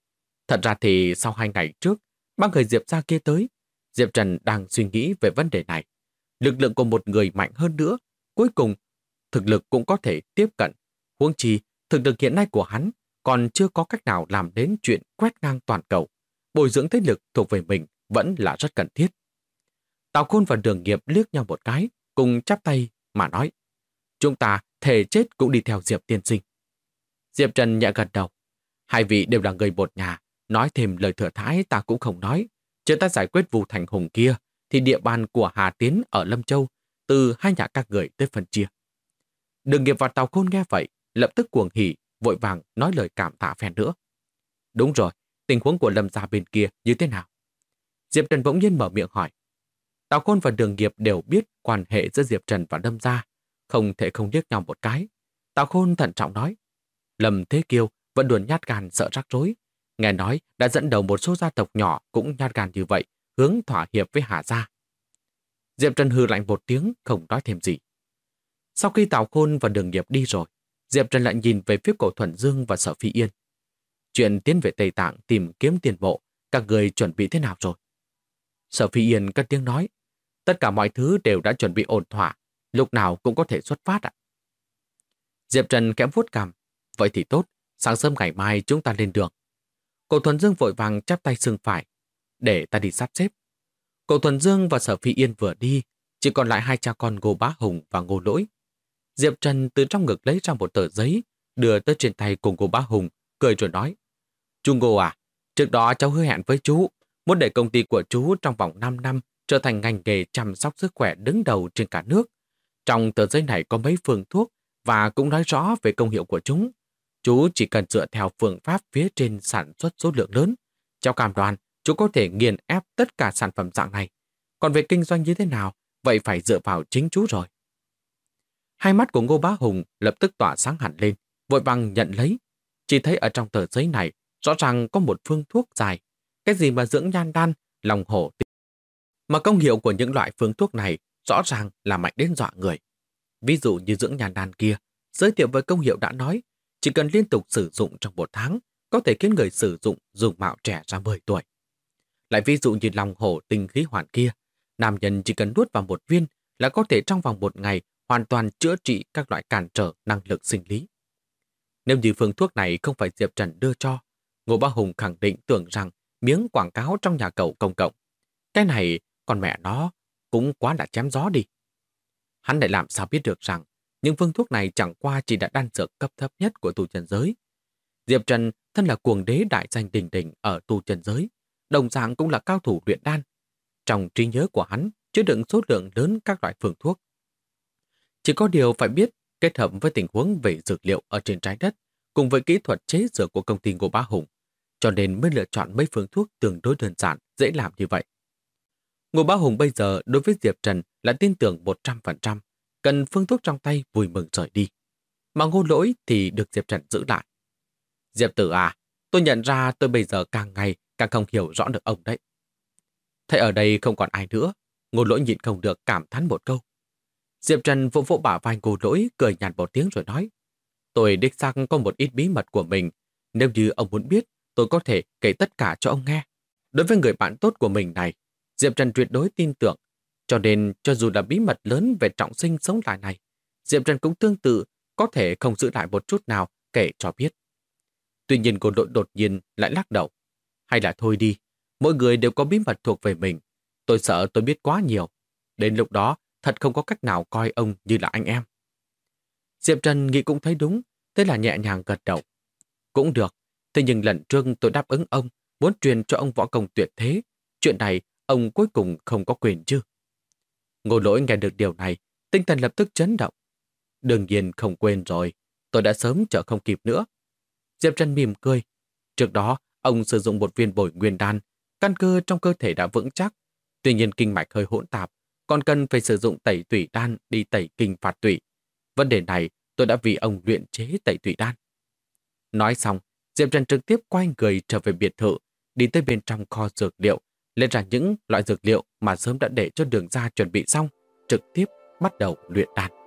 Thật ra thì sau 2 ngày trước, ba người Diệp gia kia tới, Diệp Trần đang suy nghĩ về vấn đề này. Lực lượng của một người mạnh hơn nữa, cuối cùng thực lực cũng có thể tiếp cận. Huống chi, thực lực hiện nay của hắn còn chưa có cách nào làm đến chuyện quét ngang toàn cầu. Bồi dưỡng thế lực thuộc về mình vẫn là rất cần thiết. Tào Khôn và Đường Nghiệp liếc nhau một cái, cùng chắp tay mà nói: chúng ta thề chết cũng đi theo Diệp tiên sinh. Diệp Trần nhẹ gật đầu. Hai vị đều là người một nhà, nói thêm lời thừa thãi ta cũng không nói. Chờ ta giải quyết vụ Thành Hùng kia, thì địa bàn của Hà Tiến ở Lâm Châu, từ hai nhà các người tới phân chia. Đường Nghiệp và Tào Khôn nghe vậy, lập tức cuồng hỉ, vội vàng nói lời cảm tạ phen nữa. Đúng rồi, tình huống của Lâm gia bên kia như thế nào? Diệp Trần bỗng nhiên mở miệng hỏi. Tào Khôn và Đường Nghiệp đều biết quan hệ giữa Diệp Trần và Lâm gia, không thể không liếc nhau một cái. Tào Khôn thận trọng nói: Lâm Thế Kiêu vẫn luôn nhát gan sợ rắc rối. Nghe nói đã dẫn đầu một số gia tộc nhỏ cũng nhát gan như vậy, hướng thỏa hiệp với Hà gia. Diệp Trần hừ lạnh một tiếng, không nói thêm gì. Sau khi Tào Khôn và Đường Nghiệp đi rồi, Diệp Trần lại nhìn về phía Cổ Thuần Dương và Sở Phi Yên. Chuyện tiến về Tây Tạng tìm kiếm tiền bộ, các người chuẩn bị thế nào rồi? Sở Phi Yên cất tiếng nói: tất cả mọi thứ đều đã chuẩn bị ổn thỏa, lúc nào cũng có thể xuất phát ạ. Diệp Trần khẽ vuốt cằm. Vậy thì tốt, sáng sớm ngày mai chúng ta lên đường. Cổ Thuần Dương vội vàng chắp tay xương phải. Để ta đi sắp xếp. Cổ Thuần Dương và Sở Phi Yên vừa đi, chỉ còn lại hai cha con Ngô Bá Hùng và Ngô Lỗi. Diệp Trần từ trong ngực lấy ra một tờ giấy, đưa tới trên tay của Ngô Bá Hùng, cười rồi nói: chú Ngô à, trước đó cháu hứa hẹn với chú, muốn để công ty của chú trong vòng 5 năm trở thành ngành nghề chăm sóc sức khỏe đứng đầu trên cả nước. Trong tờ giấy này có mấy phương thuốc và cũng nói rõ về công hiệu của chúng. Chú chỉ cần dựa theo phương pháp phía trên sản xuất số lượng lớn. Cháu cam đoan, chú có thể nghiền ép tất cả sản phẩm dạng này. Còn về kinh doanh như thế nào, vậy phải dựa vào chính chú rồi. Hai mắt của Ngô Bá Hùng lập tức tỏa sáng hẳn lên, vội vàng nhận lấy. Chỉ thấy ở trong tờ giấy này, rõ ràng có một phương thuốc dài. Cái gì mà dưỡng nhan đan, lòng hổ. Mà công hiệu của những loại phương thuốc này rõ ràng là mạnh đến dọa người. Ví dụ như dưỡng nhan đan kia, giới thiệu với công hiệu đã nói, chỉ cần liên tục sử dụng trong 1 tháng, có thể khiến người sử dụng dùng mạo trẻ ra 10 tuổi. Lại ví dụ như lòng hổ tinh khí hoàn kia, nam nhân chỉ cần nuốt vào 1 viên là có thể trong vòng 1 ngày hoàn toàn chữa trị các loại cản trở năng lực sinh lý. Nếu như phương thuốc này không phải Diệp Trần đưa cho, Ngô Bá Hùng khẳng định tưởng rằng miếng quảng cáo trong nhà cậu công cộng. Cái này, con mẹ nó, cũng quá đã chém gió đi. Hắn lại làm sao biết được rằng những phương thuốc này chẳng qua chỉ đã đan dược cấp thấp nhất của tu chân giới. Diệp Trần thân là cuồng đế đại danh đỉnh đỉnh ở tu chân giới, đồng dạng cũng là cao thủ luyện đan. Trong trí nhớ của hắn chứa đựng số lượng lớn các loại phương thuốc. Chỉ có điều phải biết kết hợp với tình huống về dược liệu ở trên trái đất cùng với kỹ thuật chế dược của công ty Ngô Bá Hùng, cho nên mới lựa chọn mấy phương thuốc tương đối đơn giản, dễ làm như vậy. Ngô Bá Hùng bây giờ đối với Diệp Trần là tin tưởng 100%, cần phương thuốc trong tay vui mừng rời đi. Mà Ngô Lỗi thì được Diệp Trần giữ lại. Diệp tử à, tôi nhận ra tôi bây giờ càng ngày càng không hiểu rõ được ông đấy. Thấy ở đây không còn ai nữa, Ngô Lỗi nhịn không được cảm thán một câu. Diệp Trần vỗ vỗ bả vai Ngô Lỗi, cười nhạt một tiếng rồi nói: tôi đích xác có một ít bí mật của mình. Nếu như ông muốn biết, tôi có thể kể tất cả cho ông nghe. Đối với người bạn tốt của mình này, Diệp Trần tuyệt đối tin tưởng. Cho nên, cho dù là bí mật lớn về trọng sinh sống lại này, Diệp Trần cũng tương tự có thể không giữ lại một chút nào kể cho biết. Tuy nhiên Ngô Lỗi đột nhiên lại lắc đầu. Hay là thôi đi, mỗi người đều có bí mật thuộc về mình. Tôi sợ tôi biết quá nhiều. Đến lúc đó, thật không có cách nào coi ông như là anh em. Diệp Trần nghĩ cũng thấy đúng, thế là nhẹ nhàng gật đầu. Cũng được, thế nhưng lần trước tôi đáp ứng ông, muốn truyền cho ông võ công tuyệt thế. Chuyện này, ông cuối cùng không có quyền chứ. Ngô Lỗi nghe được điều này, tinh thần lập tức chấn động. Đương nhiên không quên rồi, tôi đã sớm chờ không kịp nữa. Diệp Trần mỉm cười. Trước đó, ông sử dụng một viên bồi nguyên đan, căn cơ trong cơ thể đã vững chắc. Tuy nhiên kinh mạch hơi hỗn tạp, còn cần phải sử dụng tẩy tủy đan đi tẩy kinh phạt tủy. Vấn đề này tôi đã vì ông luyện chế tẩy tủy đan. Nói xong, Diệp Trần trực tiếp quay người trở về biệt thự, đi tới bên trong kho dược liệu, lấy ra những loại dược liệu mà sớm đã để cho Đường gia chuẩn bị xong, trực tiếp bắt đầu luyện đan.